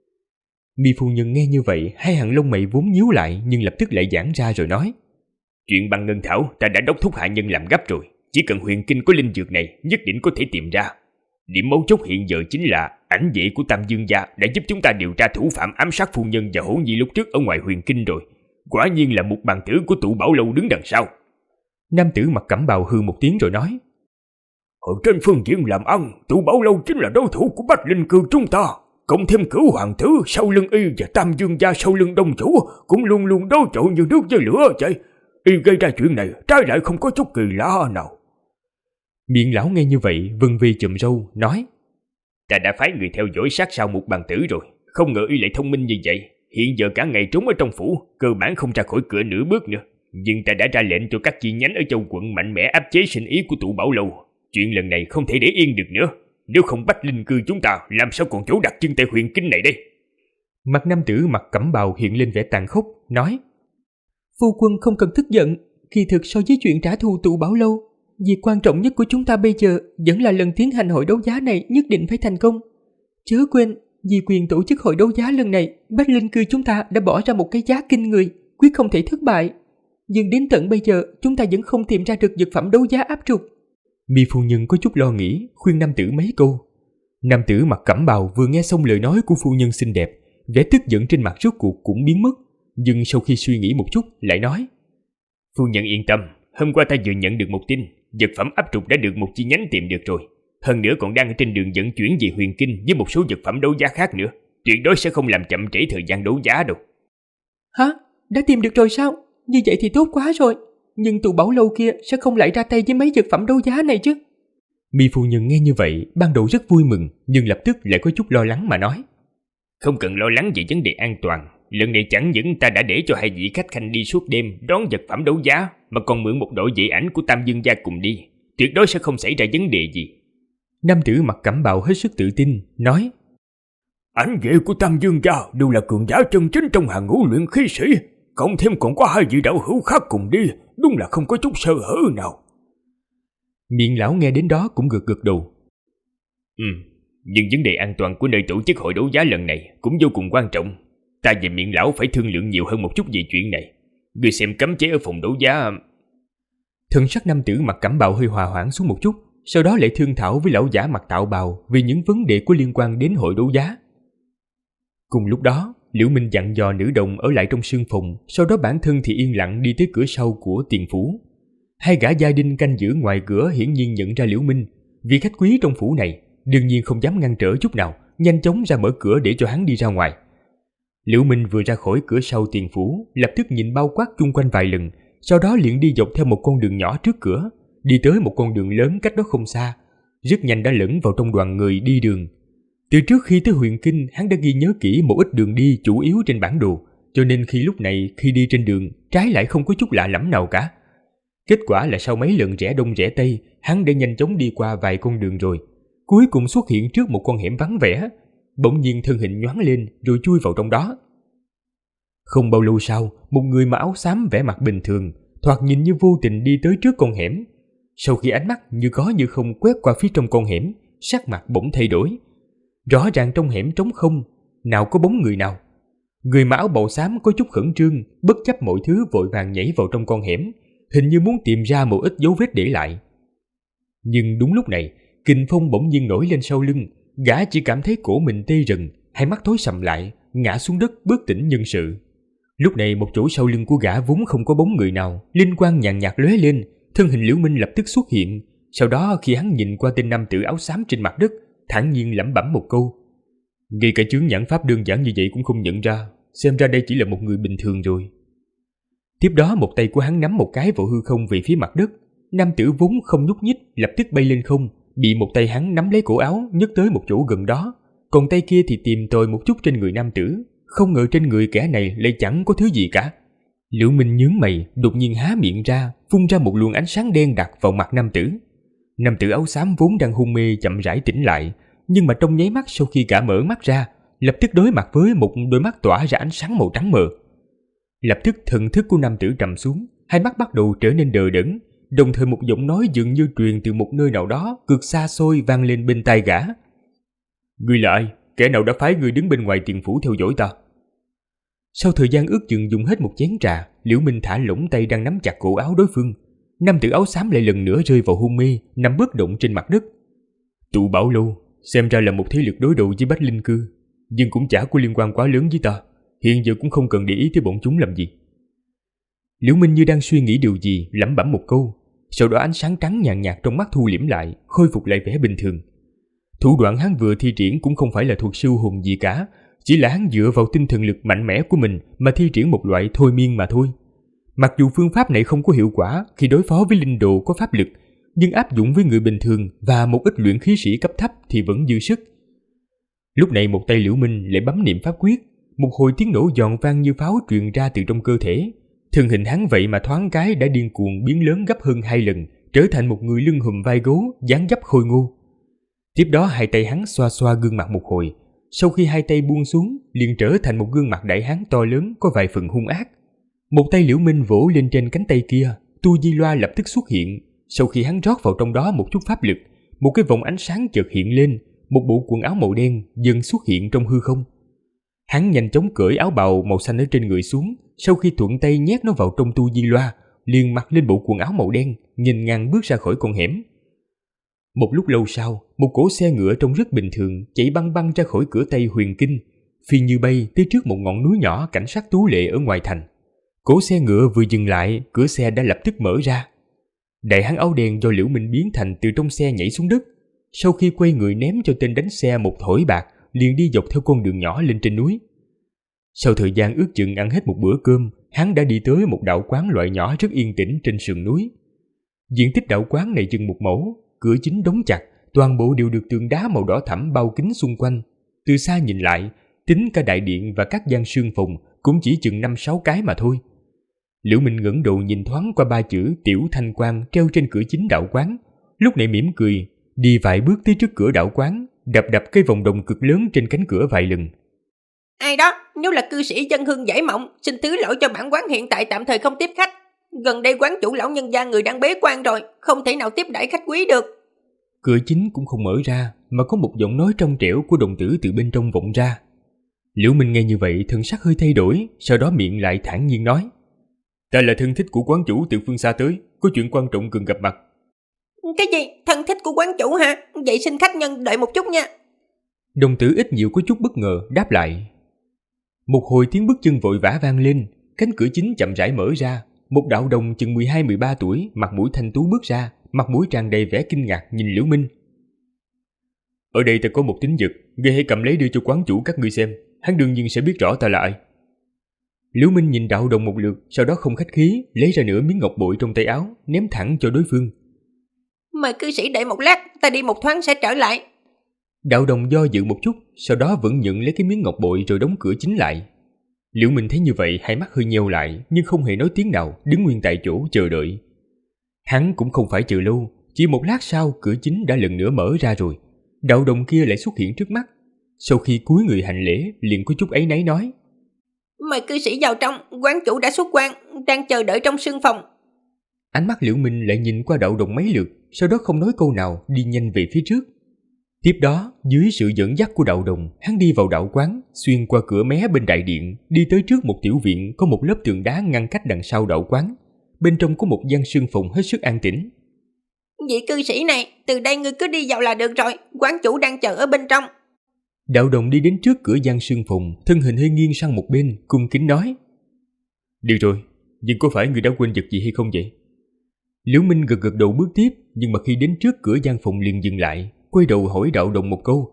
Mi phu nhân nghe như vậy, 2 hàng lông mày vốn nhíu lại nhưng lập tức lại giãn ra rồi nói: Chuyện băng ngân thảo ta đã đốc thúc hạ nhân làm gấp rồi, chỉ cần Huyền Kinh có linh dược này nhất định có thể tìm ra. Điểm mấu chốt hiện giờ chính là ảnh vệ của Tam Dương gia đã giúp chúng ta điều tra thủ phạm ám sát phu nhân và Hổ Nhi lúc trước ở ngoài Huyền Kinh rồi. Quả nhiên là một bàn tử của tụ Bảo Lâu đứng đằng sau. Nam tử mặc cẩm bào hư một tiếng rồi nói: Ở trên phương diện làm ăn, tụ Bảo Lâu chính là đối thủ của Bách Linh Cư chúng ta. Cộng thêm Cửu hoàng tử sau lưng y và Tam Dương gia sau lưng đông chủ cũng luôn luôn đối chọi như nước với lửa vậy. Y gây ra chuyện này trái lại không có chút kỳ lạ nào. Miệng lão nghe như vậy vân vê chùm râu nói: Ta đã phái người theo dõi sát sao một bàn tử rồi, không ngờ y lại thông minh như vậy. Hiện giờ cả ngày trốn ở trong phủ, cơ bản không ra khỏi cửa nửa bước nữa. Nhưng ta đã ra lệnh cho các chi nhánh ở châu quận mạnh mẽ áp chế sinh ý của tụ Bảo Lâu. Chuyện lần này không thể để yên được nữa. Nếu không Bách Linh Cư chúng ta làm sao còn chỗ đặt chân tại Huyền Kinh này đây? Mặt nam tử mặc cẩm bào hiện lên vẻ tàn khốc, nói: Phu quân không cần tức giận, kỳ thực so với chuyện trả thù tụ Bảo Lâu, việc quan trọng nhất của chúng ta bây giờ vẫn là lần tiến hành hội đấu giá này nhất định phải thành công. Chớ quên, vì quyền tổ chức hội đấu giá lần này, Bách Linh Cư chúng ta đã bỏ ra một cái giá kinh người, quyết không thể thất bại. Nhưng đến tận bây giờ, chúng ta vẫn không tìm ra được dược phẩm đấu giá áp trục. Mi phu nhân có chút lo nghĩ, khuyên nam tử mấy câu. Nam tử mặc cẩm bào vừa nghe xong lời nói của phu nhân xinh đẹp, vẻ tức giận trên mặt rốt cuộc cũng biến mất, nhưng sau khi suy nghĩ một chút lại nói: Phu nhân yên tâm, hôm qua ta vừa nhận được một tin, dược phẩm áp trục đã được một chi nhánh tìm được rồi. Hơn nữa còn đang ở trên đường vận chuyển về Huyền Kinh với một số dược phẩm đấu giá khác nữa. Tuyệt đối sẽ không làm chậm trễ thời gian đấu giá đâu. Hả? Đã tìm được rồi sao? Như vậy thì tốt quá rồi. Nhưng tụ Bảo Lâu kia sẽ không lại ra tay với mấy dược phẩm đấu giá này chứ? Mi phu nhân nghe như vậy, ban đầu rất vui mừng, nhưng lập tức lại có chút lo lắng mà nói: Không cần lo lắng về vấn đề an toàn. Lần này chẳng những ta đã để cho 2 vị khách khanh đi suốt đêm đón vật phẩm đấu giá, mà còn mượn một đội vệ ảnh của Tam Dương gia cùng đi. Tuyệt đối sẽ không xảy ra vấn đề gì. Nam tử mặc cẩm bào hết sức tự tin, nói: Ảnh vệ của Tam Dương gia đều là cường giả chân chính trong hàng ngũ luyện khí sĩ. cộng thêm còn có 2 vị đạo hữu khác cùng đi, đúng là không có chút sơ hở nào. Miệng lão nghe đến đó cũng gật đầu. Nhưng vấn đề an toàn của nơi tổ chức hội đấu giá lần này cũng vô cùng quan trọng. Ta và Miệng lão phải thương lượng nhiều hơn một chút về chuyện này. Ngươi xem cấm chế ở phòng đấu giá. Thần sắc nam tử mặc cẩm bào hơi hòa hoãn xuống một chút, sau đó lại thương thảo với lão giả mặc tạo bào vì những vấn đề có liên quan đến hội đấu giá. Cùng lúc đó, Liễu Minh dặn dò nữ đồng ở lại trong sương phòng, sau đó bản thân thì yên lặng đi tới cửa sau của tiền phủ. 2 gã gia đình canh giữ ngoài cửa hiển nhiên nhận ra Liễu Minh, vì khách quý trong phủ này, đương nhiên không dám ngăn trở chút nào, nhanh chóng ra mở cửa để cho hắn đi ra ngoài. Liễu Minh vừa ra khỏi cửa sau tiền phủ, lập tức nhìn bao quát chung quanh vài lần, sau đó liền đi dọc theo một con đường nhỏ trước cửa, đi tới một con đường lớn cách đó không xa, rất nhanh đã lẫn vào trong đoàn người đi đường. Từ trước khi tới Huyền Kinh, hắn đã ghi nhớ kỹ một ít đường đi chủ yếu trên bản đồ, cho nên lúc này khi đi trên đường, trái lại không có chút lạ lẫm nào cả. Kết quả là sau mấy lần rẽ đông rẽ tây, hắn đã nhanh chóng đi qua vài con đường rồi, cuối cùng xuất hiện trước một con hẻm vắng vẻ. Bỗng nhiên thân hình nhoáng lên rồi chui vào trong đó. Không bao lâu sau, một người mặc áo xám vẻ mặt bình thường, thoạt nhìn như vô tình đi tới trước con hẻm. Sau khi ánh mắt như có như không quét qua phía trong con hẻm, sắc mặt bỗng thay đổi. Rõ ràng trong hẻm trống không, nào có bóng người nào. Người mặc áo bào xám có chút khẩn trương, bất chấp mọi thứ vội vàng nhảy vào trong con hẻm, hình như muốn tìm ra một ít dấu vết để lại. Nhưng đúng lúc này, kình phong bỗng nhiên nổi lên sau lưng, gã chỉ cảm thấy cổ mình tê rần, hai mắt tối sầm lại, ngã xuống đất bất tỉnh nhân sự. Lúc này một chỗ sau lưng của gã vốn không có bóng người nào, linh quang nhàn nhạt lóe lên, thân hình Liễu Minh lập tức xuất hiện. Sau đó khi hắn nhìn qua tên nam tử áo xám trên mặt đất, thản nhiên lẩm bẩm một câu: ngay cả chướng nhãn pháp đơn giản như vậy cũng không nhận ra, xem ra đây chỉ là một người bình thường rồi. Tiếp đó một tay của hắn nắm một cái vào hư không về phía mặt đất, nam tử vốn không nhúc nhích lập tức bay lên không, bị một tay hắn nắm lấy cổ áo nhấc tới một chỗ gần đó, còn tay kia thì tìm tòi một chút trên người nam tử. Không ngờ trên người kẻ này lại chẳng có thứ gì cả. Liễu Minh nhướng mày, đột nhiên há miệng ra, phun ra một luồng ánh sáng đen đặc vào mặt nam tử. Nam tử áo xám vốn đang hôn mê chậm rãi tỉnh lại, nhưng mà trong nháy mắt sau khi gã mở mắt ra, lập tức đối mặt với một đôi mắt tỏa ra ánh sáng màu trắng mờ. Lập tức thần thức của nam tử trầm xuống, hai mắt bắt đầu trở nên đờ đẫn, đồng thời một giọng nói dường như truyền từ một nơi nào đó cực xa xôi vang lên bên tai gã. Ngươi là ai? Kẻ nào đã phái ngươi đứng bên ngoài tiền phủ theo dõi ta? Sau thời gian ước chừng dùng hết một chén trà, Liễu Minh thả lỏng tay đang nắm chặt cổ áo đối phương. Nam tử áo xám lại lần nữa rơi vào hôn mê, nằm bất động trên mặt đất. Tụ Bảo Lâu xem ra là một thế lực đối đầu với Bách Linh Cư, nhưng cũng chả có liên quan quá lớn với ta. Hiện giờ cũng không cần để ý tới bọn chúng làm gì. Liễu Minh như đang suy nghĩ điều gì, lẩm bẩm một câu. Sau đó ánh sáng trắng nhàn nhạt trong mắt thu liễm lại, khôi phục lại vẻ bình thường. Thủ đoạn hắn vừa thi triển cũng không phải là thuật siêu hồn gì cả, chỉ là hắn dựa vào tinh thần lực mạnh mẽ của mình mà thi triển một loại thôi miên mà thôi. Mặc dù phương pháp này không có hiệu quả khi đối phó với linh đồ có pháp lực, nhưng áp dụng với người bình thường và một ít luyện khí sĩ cấp thấp thì vẫn dư sức. Lúc này một tay Liễu Minh lại bấm niệm pháp quyết, một hồi tiếng nổ giòn vang như pháo truyền ra từ trong cơ thể. Thân hình hắn vậy mà thoáng cái đã điên cuồng biến lớn gấp hơn 2 lần, trở thành một người lưng hùm vai gấu, dáng dấp khôi ngô. Tiếp đó hai tay hắn xoa xoa gương mặt một hồi, sau khi hai tay buông xuống liền trở thành một gương mặt đại hán to lớn có vài phần hung ác. Một tay Liễu Minh vỗ lên trên cánh tay kia, tu di loa lập tức xuất hiện. Sau khi hắn rót vào trong đó một chút pháp lực, một cái vòng ánh sáng chợt hiện lên, một bộ quần áo màu đen dần xuất hiện trong hư không. Hắn nhanh chóng cởi áo bào màu xanh ở trên người xuống, sau khi thuận tay nhét nó vào trong tu di loa, liền mặc lên bộ quần áo màu đen, nhìn ngang bước ra khỏi con hẻm. Một lúc lâu sau, một cỗ xe ngựa trông rất bình thường chạy băng băng ra khỏi cửa Tây Huyền Kinh, phi như bay tới trước một ngọn núi nhỏ cảnh sắc tú lệ ở ngoài thành. Cỗ xe ngựa vừa dừng lại, cửa xe đã lập tức mở ra. Đại hán áo đen do Liễu Minh biến thành từ trong xe nhảy xuống đất, sau khi quay người ném cho tên đánh xe một thỏi bạc, liền đi dọc theo con đường nhỏ lên trên núi. Sau thời gian ước chừng ăn hết một bữa cơm, hắn đã đi tới một đạo quán loại nhỏ rất yên tĩnh trên sườn núi. Diện tích đạo quán này chừng 1 mẫu, cửa chính đóng chặt, toàn bộ đều được tường đá màu đỏ thẫm bao kín xung quanh. Từ xa nhìn lại, tính cả đại điện và các gian sương phòng cũng chỉ chừng 5-6 cái mà thôi. Liễu Minh ngẩng đầu nhìn thoáng qua 3 chữ Tiểu Thanh Quan treo trên cửa chính đạo quán, lúc này mỉm cười, đi vài bước tới trước cửa đạo quán, đập cái vòng đồng cực lớn trên cánh cửa vài lần. Ai đó, nếu là cư sĩ dân hương giải mộng, xin thứ lỗi cho bản quán hiện tại tạm thời không tiếp khách. Gần đây quán chủ lão nhân gia người đang bế quan rồi, không thể nào tiếp đãi khách quý được. Cửa chính cũng không mở ra, mà có một giọng nói trong trẻo của đồng tử từ bên trong vọng ra. Liễu Minh nghe như vậy thần sắc hơi thay đổi, sau đó miệng lại thản nhiên nói: Ta là thân thích của quán chủ từ phương xa tới, có chuyện quan trọng cần gặp mặt. Cái gì? Thân thích của quán chủ hả? Vậy xin khách nhân đợi một chút nha. Đồng tử ít nhiều có chút bất ngờ đáp lại. Một hồi tiếng bước chân vội vã vang lên, cánh cửa chính chậm rãi mở ra, một đạo đồng chừng 12-13 tuổi, mặt mũi thanh tú bước ra, mặt mũi tràn đầy vẻ kinh ngạc nhìn Liễu Minh. Ở đây ta có một tín vật, ngươi hãy cầm lấy đưa cho quán chủ các ngươi xem, hắn đương nhiên sẽ biết rõ ta là ai. Liễu Minh nhìn đạo đồng một lượt, sau đó không khách khí, lấy ra nửa miếng ngọc bội trong tay áo, ném thẳng cho đối phương. Mời cư sĩ đợi một lát, ta đi một thoáng sẽ trở lại. Đạo đồng do dự một chút, sau đó vẫn nhận lấy cái miếng ngọc bội rồi đóng cửa chính lại. Liễu Minh thấy như vậy, hai mắt hơi nheo lại, nhưng không hề nói tiếng nào, đứng nguyên tại chỗ chờ đợi. Hắn cũng không phải chờ lâu, chỉ một lát sau cửa chính đã lần nữa mở ra rồi. Đạo đồng kia lại xuất hiện trước mắt. Sau khi cúi người hành lễ, liền có chút áy náy nói: Mời cư sĩ vào trong, quán chủ đã xuất quan, đang chờ đợi trong sương phòng. Ánh mắt Liễu Minh lại nhìn qua đạo đồng mấy lượt, sau đó không nói câu nào, đi nhanh về phía trước. Tiếp đó, dưới sự dẫn dắt của đạo đồng, hắn đi vào đạo quán, xuyên qua cửa mé bên đại điện, đi tới trước một tiểu viện có một lớp tường đá ngăn cách đằng sau đạo quán. Bên trong có một gian sương phòng hết sức an tĩnh. Vị cư sĩ này, từ đây ngươi cứ đi vào là được rồi, quán chủ đang chờ ở bên trong. Đạo đồng đi đến trước cửa gian sương phòng, thân hình hơi nghiêng sang một bên, cung kính nói: Được rồi, nhưng có phải ngươi đã quên vật gì hay không vậy? Liễu Minh gật đầu bước tiếp, nhưng mà khi đến trước cửa gian phòng liền dừng lại, quay đầu hỏi đạo đồng một câu.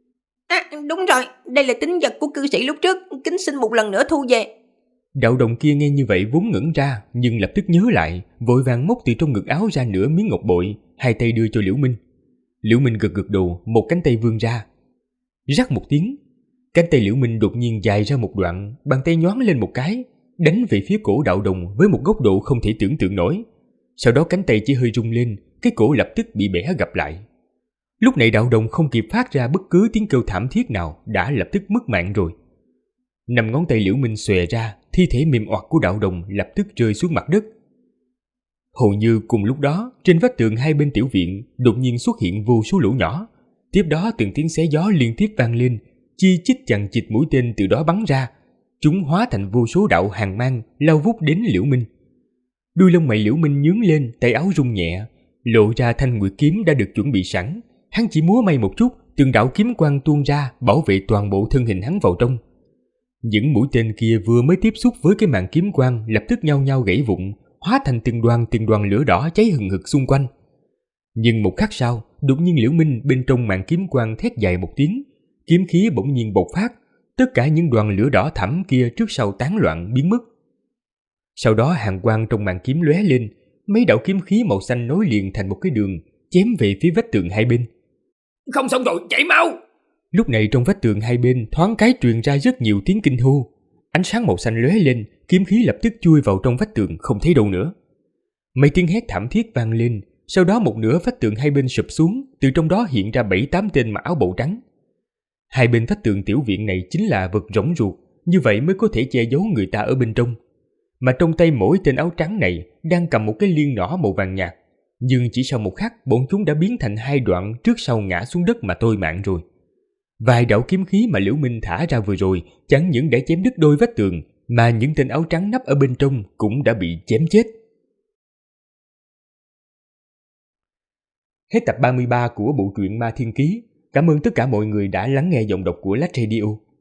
Đúng rồi, đây là tín vật của cư sĩ lúc trước, kính xin một lần nữa thu về. Đạo đồng kia nghe như vậy vốn ngẩn ra, nhưng lập tức nhớ lại, vội vàng móc từ trong ngực áo ra nửa miếng ngọc bội, hai tay đưa cho Liễu Minh. Liễu Minh gật đầu, một cánh tay vươn ra. Rắc một tiếng, cánh tay Liễu Minh đột nhiên dài ra một đoạn, bàn tay nhoáng lên một cái, đánh về phía cổ đạo đồng với một góc độ không thể tưởng tượng nổi. Sau đó cánh tay chỉ hơi rung lên, cái cổ lập tức bị bẻ gập lại. Lúc này đạo đồng không kịp phát ra bất cứ tiếng kêu thảm thiết nào, đã lập tức mất mạng rồi. 5 ngón tay Liễu Minh xòe ra, thi thể mềm oặt của đạo đồng lập tức rơi xuống mặt đất. Hầu như cùng lúc đó, trên vách tường hai bên tiểu viện đột nhiên xuất hiện vô số lỗ nhỏ. Tiếp đó từng tiếng xé gió liên tiếp vang lên, chi chít chằng chịt mũi tên từ đó bắn ra. Chúng hóa thành vô số đạo hàng mang lao vút đến Liễu Minh. Đuôi lông mày Liễu Minh nhướng lên, tay áo rung nhẹ, lộ ra thanh nguyệt kiếm đã được chuẩn bị sẵn. Hắn chỉ múa may một chút, từng đạo kiếm quang tuôn ra bảo vệ toàn bộ thân hình hắn vào trong. Những mũi tên kia vừa mới tiếp xúc với cái màn kiếm quang lập tức nhao nhao gãy vụn, hóa thành từng đoàn lửa đỏ cháy hừng hực xung quanh. Nhưng một khắc sau, đột nhiên Liễu Minh bên trong màn kiếm quang thét dài một tiếng, kiếm khí bỗng nhiên bộc phát, tất cả những đoàn lửa đỏ thẫm kia trước sau tán loạn biến mất. Sau đó hàng quang trong màn kiếm lóe lên, mấy đạo kiếm khí màu xanh nối liền thành một cái đường, chém về phía vách tường hai bên. Không xong rồi, chạy mau! Lúc này trong vách tường hai bên thoáng cái truyền ra rất nhiều tiếng kinh hô. Ánh sáng màu xanh lóe lên, kiếm khí lập tức chui vào trong vách tường không thấy đâu nữa. Mấy tiếng hét thảm thiết vang lên, sau đó một nửa vách tường hai bên sụp xuống, từ trong đó hiện ra 7-8 tên mặc áo bầu trắng. Hai bên vách tường tiểu viện này chính là vật rỗng ruột, như vậy mới có thể che giấu người ta ở bên trong. Mà trong tay mỗi tên áo trắng này đang cầm một cái liêng nỏ màu vàng nhạt, nhưng chỉ sau một khắc bọn chúng đã biến thành hai đoạn trước sau ngã xuống đất mà tôi mạng rồi. Vài đạo kiếm khí mà Liễu Minh thả ra vừa rồi chẳng những đã chém đứt đôi vách tường, mà những tên áo trắng nấp ở bên trong cũng đã bị chém chết. Hết tập 33 của bộ truyện Ma Thiên Ký. Cảm ơn tất cả mọi người đã lắng nghe giọng đọc của Lách Radio.